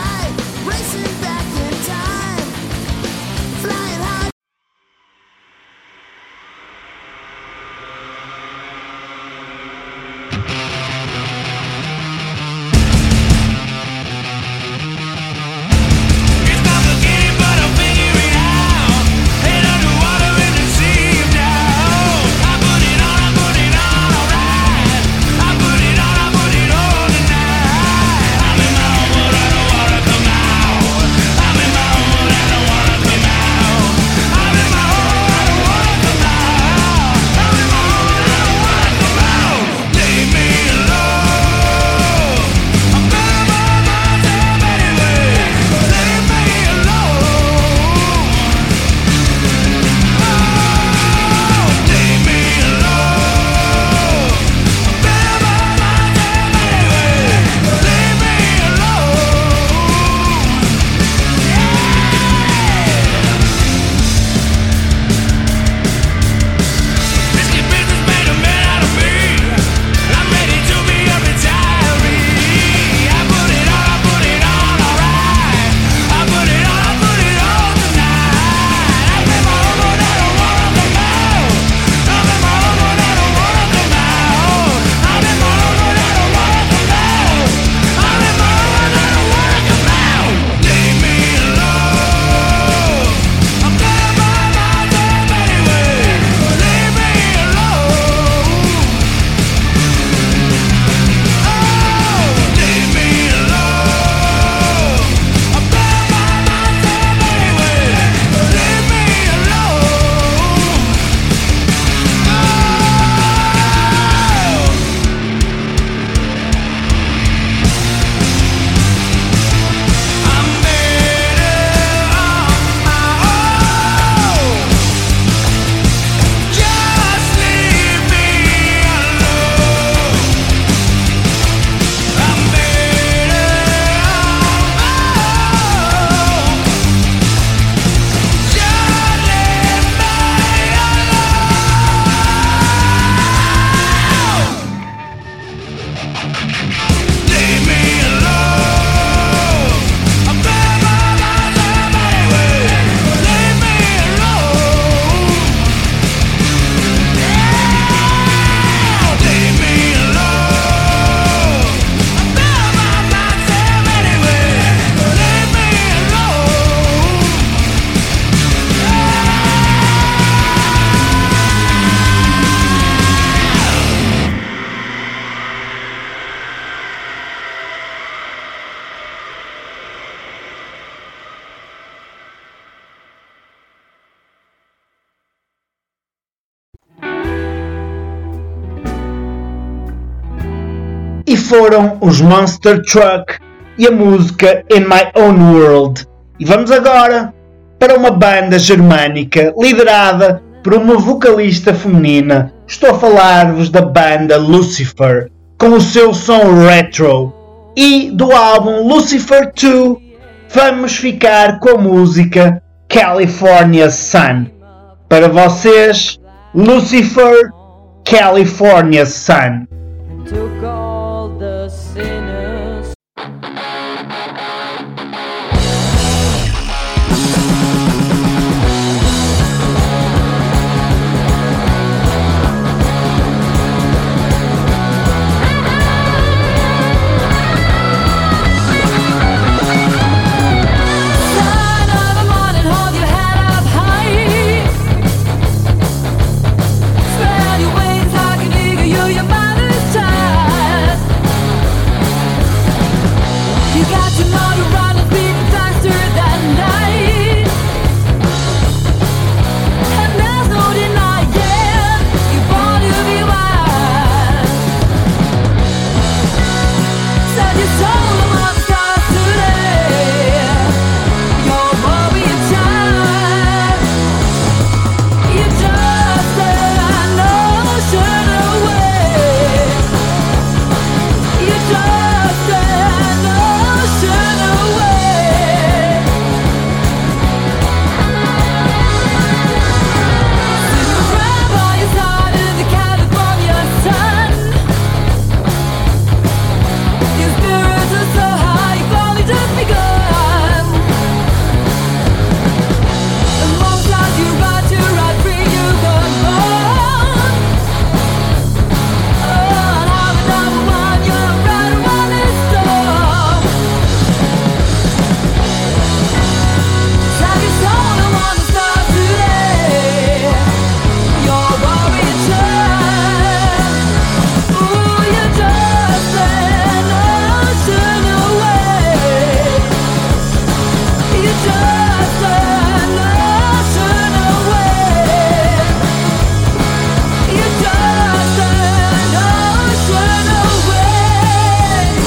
It's not the game, but I'll figure it out. Ain't under Leave me alone. I'm by myself anyway. Leave me alone. Yeah. Leave me alone. I'm by myself anyway. Leave me alone. E foram os Monster Truck e a música In My Own World. E vamos agora para uma banda germânica liderada por uma vocalista feminina. Estou a falar-vos da banda Lucifer, com o seu som retro. E do álbum Lucifer dois vamos ficar com a música California Sun. Para vocês, Lucifer, California Sun. Took all the sinners. Sign of the morning, hold your head up high. Spread your wings like an eagle, you your mother's child. You got to know to run and speed faster than light. And there's no denying you're born to be wild. Set your soul among the stars today. You're warrior child. You're just an ocean away. You're just an ocean away. Sitting right by your side in the California sun. Your spirits are so high, you've only just begun. The most times you ride to ride free, you gone born. Oh, and I'm number one, you're right around this storm. Have your soul among the stars today. You're a warrior child. Ooh, you're just an ocean away. You're just an ocean away. You're just an ocean away.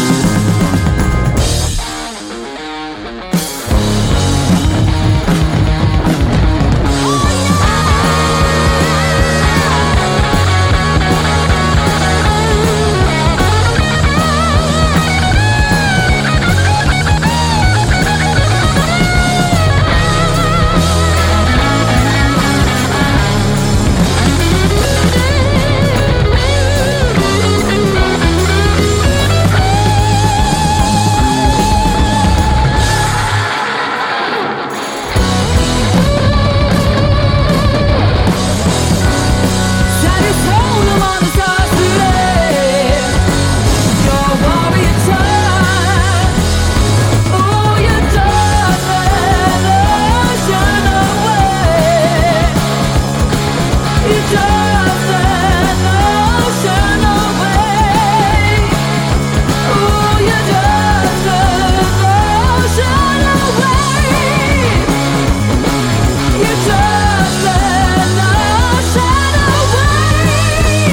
Set your soul among the stars today. You're a warrior child. Oh, you're just an ocean away. You're just an ocean away. Oh, you're just an ocean away. You're just an ocean away.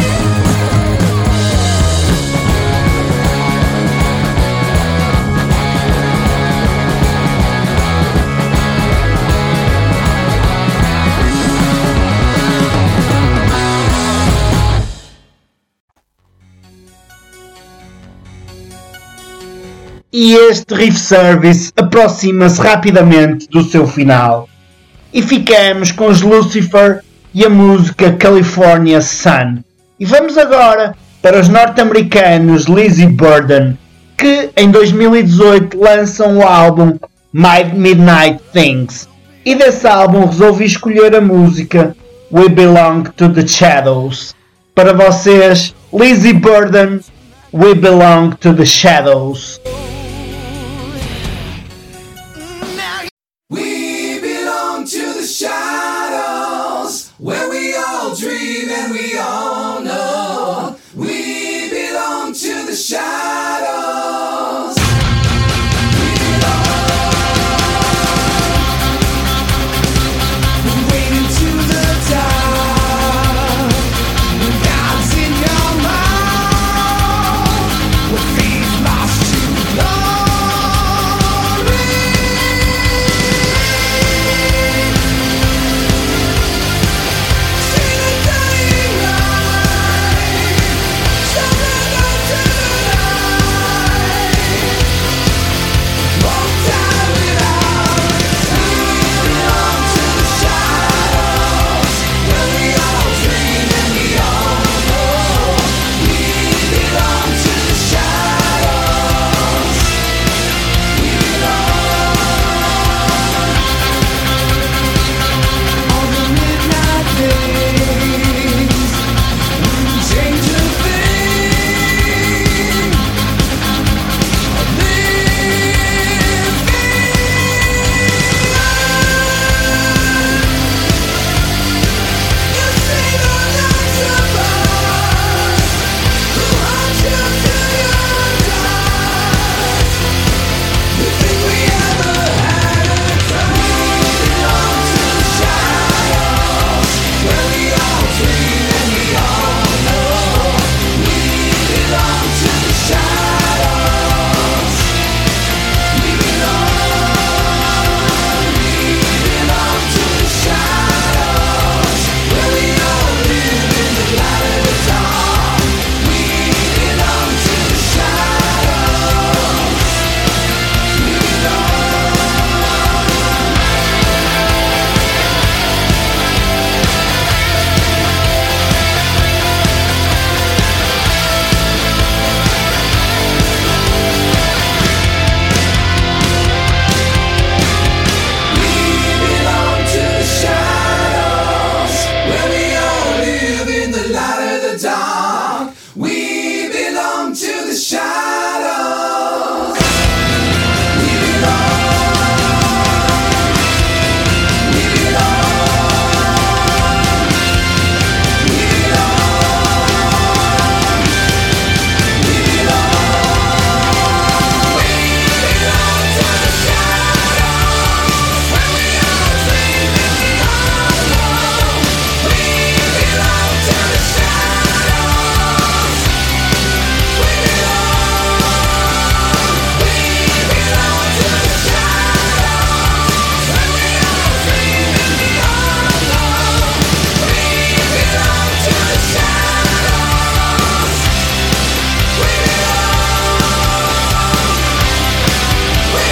E este Riff Service aproxima-se rapidamente do seu final. E ficamos com os Lucifer e a música California Sun. E vamos agora para os norte-americanos Lizzy Borden, que em dois mil e dezoito lançam o álbum My Midnight Things, e desse álbum resolvi escolher a música We Belong to the Shadows. Para vocês, Lizzy Borden, We Belong to the Shadows. We belong to the shadows, where we all dream and we all know. We belong to the shadows. We belong. We're waiting to the dark. When God's in your mouth, with faith lost to glory. See the dying light, surrender to the light. Won't die without us. We belong to the shadows, where we all dream and we all know. We belong to the shadows. We belong. On the midnight days, wouldn't change a thing. Of living. You see the lights above, who haunt you till you're dust. You think we ever had a time? We belong to the shadows, where we all dream and we all know. We belong to the shadows. We belong. We belong to the shadows, where we all live in the light of the dawn. We belong to the shadows. We belong to the shadows, where we all live in the light of the dawn. We belong to the shadows. We belong. We belong. We belong. We belong. We belong to the shadows, where we all dream and we all know. We belong to the shadows. We belong. We belong to the shadows, where we all dream and we all know. We belong to the shadows. We belong. We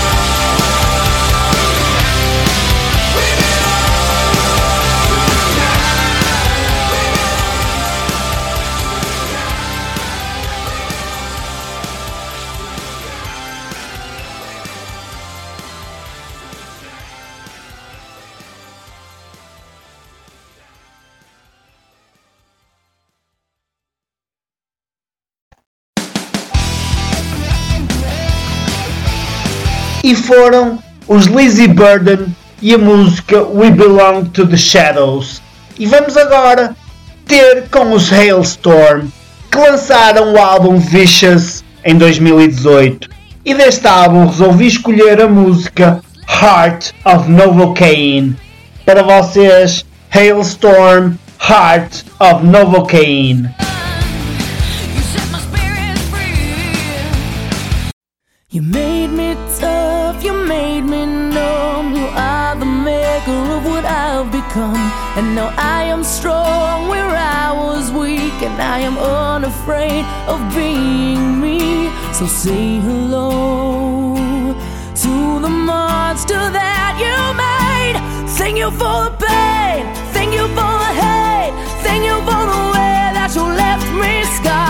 E foram os Lizzy Borden e a música We Belong to the Shadows. E vamos agora ter com os Hailstorm, que lançaram o álbum Vicious em dois mil e dezoito. E deste álbum resolvi escolher a música Heart of Novocaine. Para vocês, Hailstorm, Heart of Novocaine. You set my spirit free. You made me tough, you made me numb. You are the maker of what I've become. And now I am strong where I was weak, and I am unafraid of being me. So say hello to the monster that you made. Thank you for the pain, thank you for the hate, thank you for the way that you left me scarred.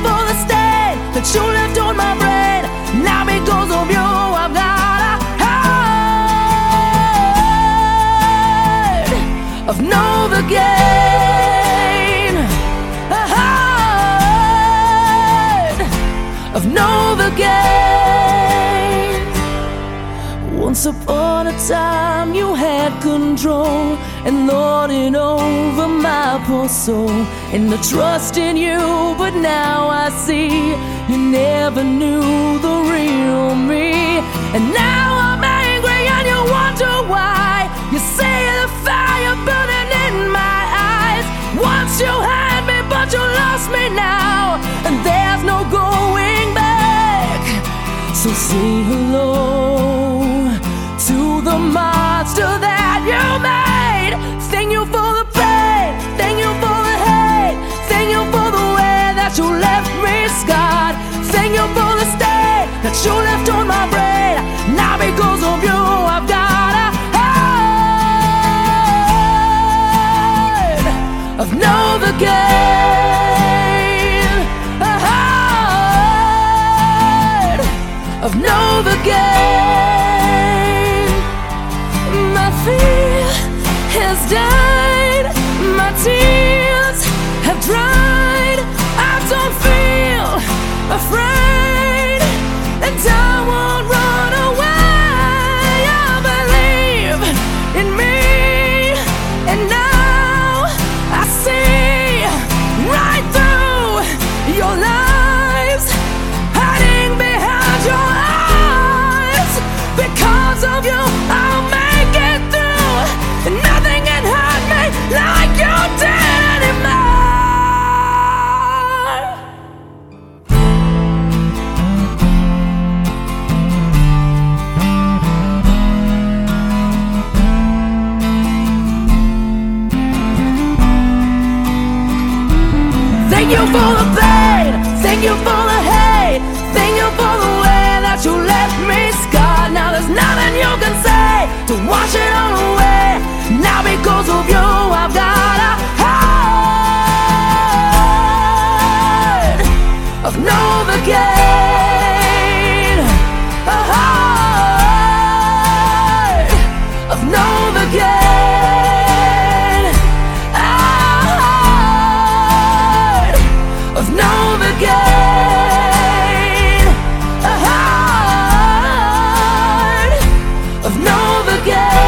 for the stain that you left on my brain. Now because of you, I've got a heart of Novocaine. A heart of Novocaine. Once upon a time you had control and lorded over my poor soul, and I trust in you, but now I see you never knew the real me. And now I'm angry and you wonder why. You see the fire burning in my eyes. Once you had me, but you lost me now, and there's no going back. So say hello to the monster that you made. Thank you for the pain, thank you for the hate, thank you for the way that you left me scarred. Thank you for the stain that you left on my brain. Now because of you, I've got a heart of Novocaine. A heart of Novocaine. My fear has died, my tears have dried. I don't feel afraid, and I won't run away. I believe in me, and now I see right through your lies, hiding behind your eyes. Because of you, I'll make it through. Nothing can hurt me like you did anymore. Thank you for the pain, thank you for the hate, thank you for the way that you left me scarred. Now there's nothing you can say to wash it all away. Now because of you, I've got a heart of Novocaine. A heart of Novocaine. A heart of Novocaine. A heart of Novocaine.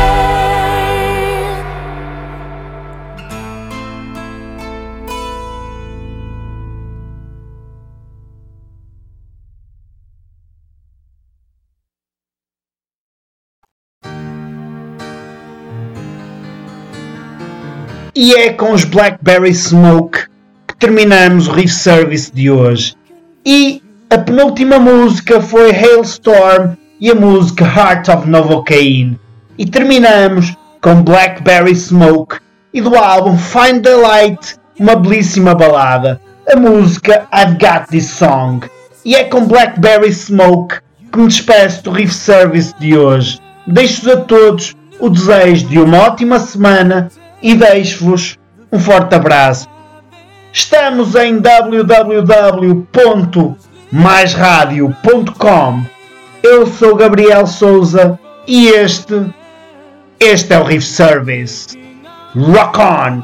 E é com os Blackberry Smoke que terminamos o Riff Service de hoje. E a penúltima música foi Hailstorm e a música Heart of Novocaine. E terminamos com Blackberry Smoke e do álbum Find the Light, uma belíssima balada, a música I've Got This Song. E é com Blackberry Smoke que me despeço do Riff Service de hoje. Deixo-vos a todos o desejo de uma ótima semana e deixo-vos um forte abraço. Estamos em w w w ponto mais radio ponto com. Eu sou Gabriel Souza e este, este é o Riff Service. Rock on!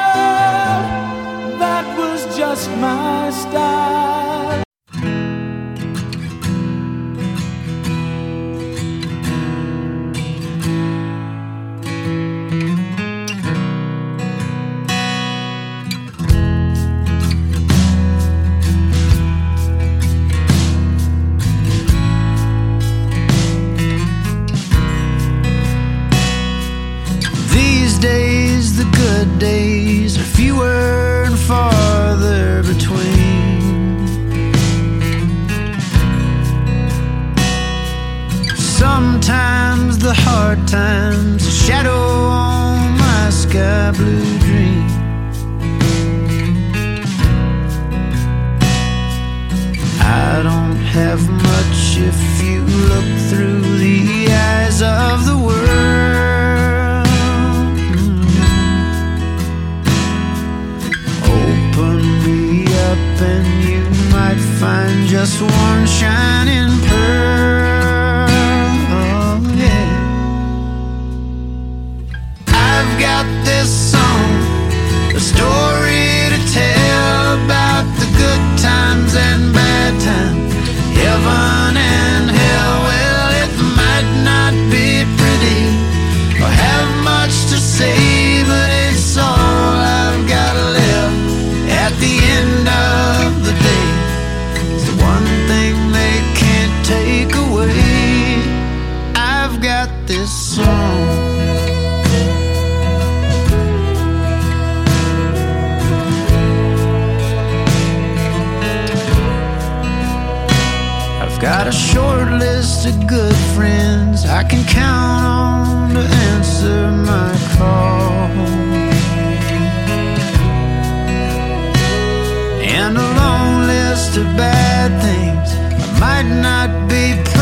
That was just my style. These days, the good days are fewer and farther between. Sometimes the hard times shadow on my sky blue dream. I don't have much if you look through the eyes of the world. Open me up and you might find just one shining pearl. Oh, yeah. I've got this song, a story to tell about the good times and bad times, heaven and hell. Well, it might not be pretty or have much to say, but it's all I've got left at the end of the day. It's the one thing they can't take away. I've got this song. I've got a short list of good friends I can count on to answer my call, and a long list of bad things I might not be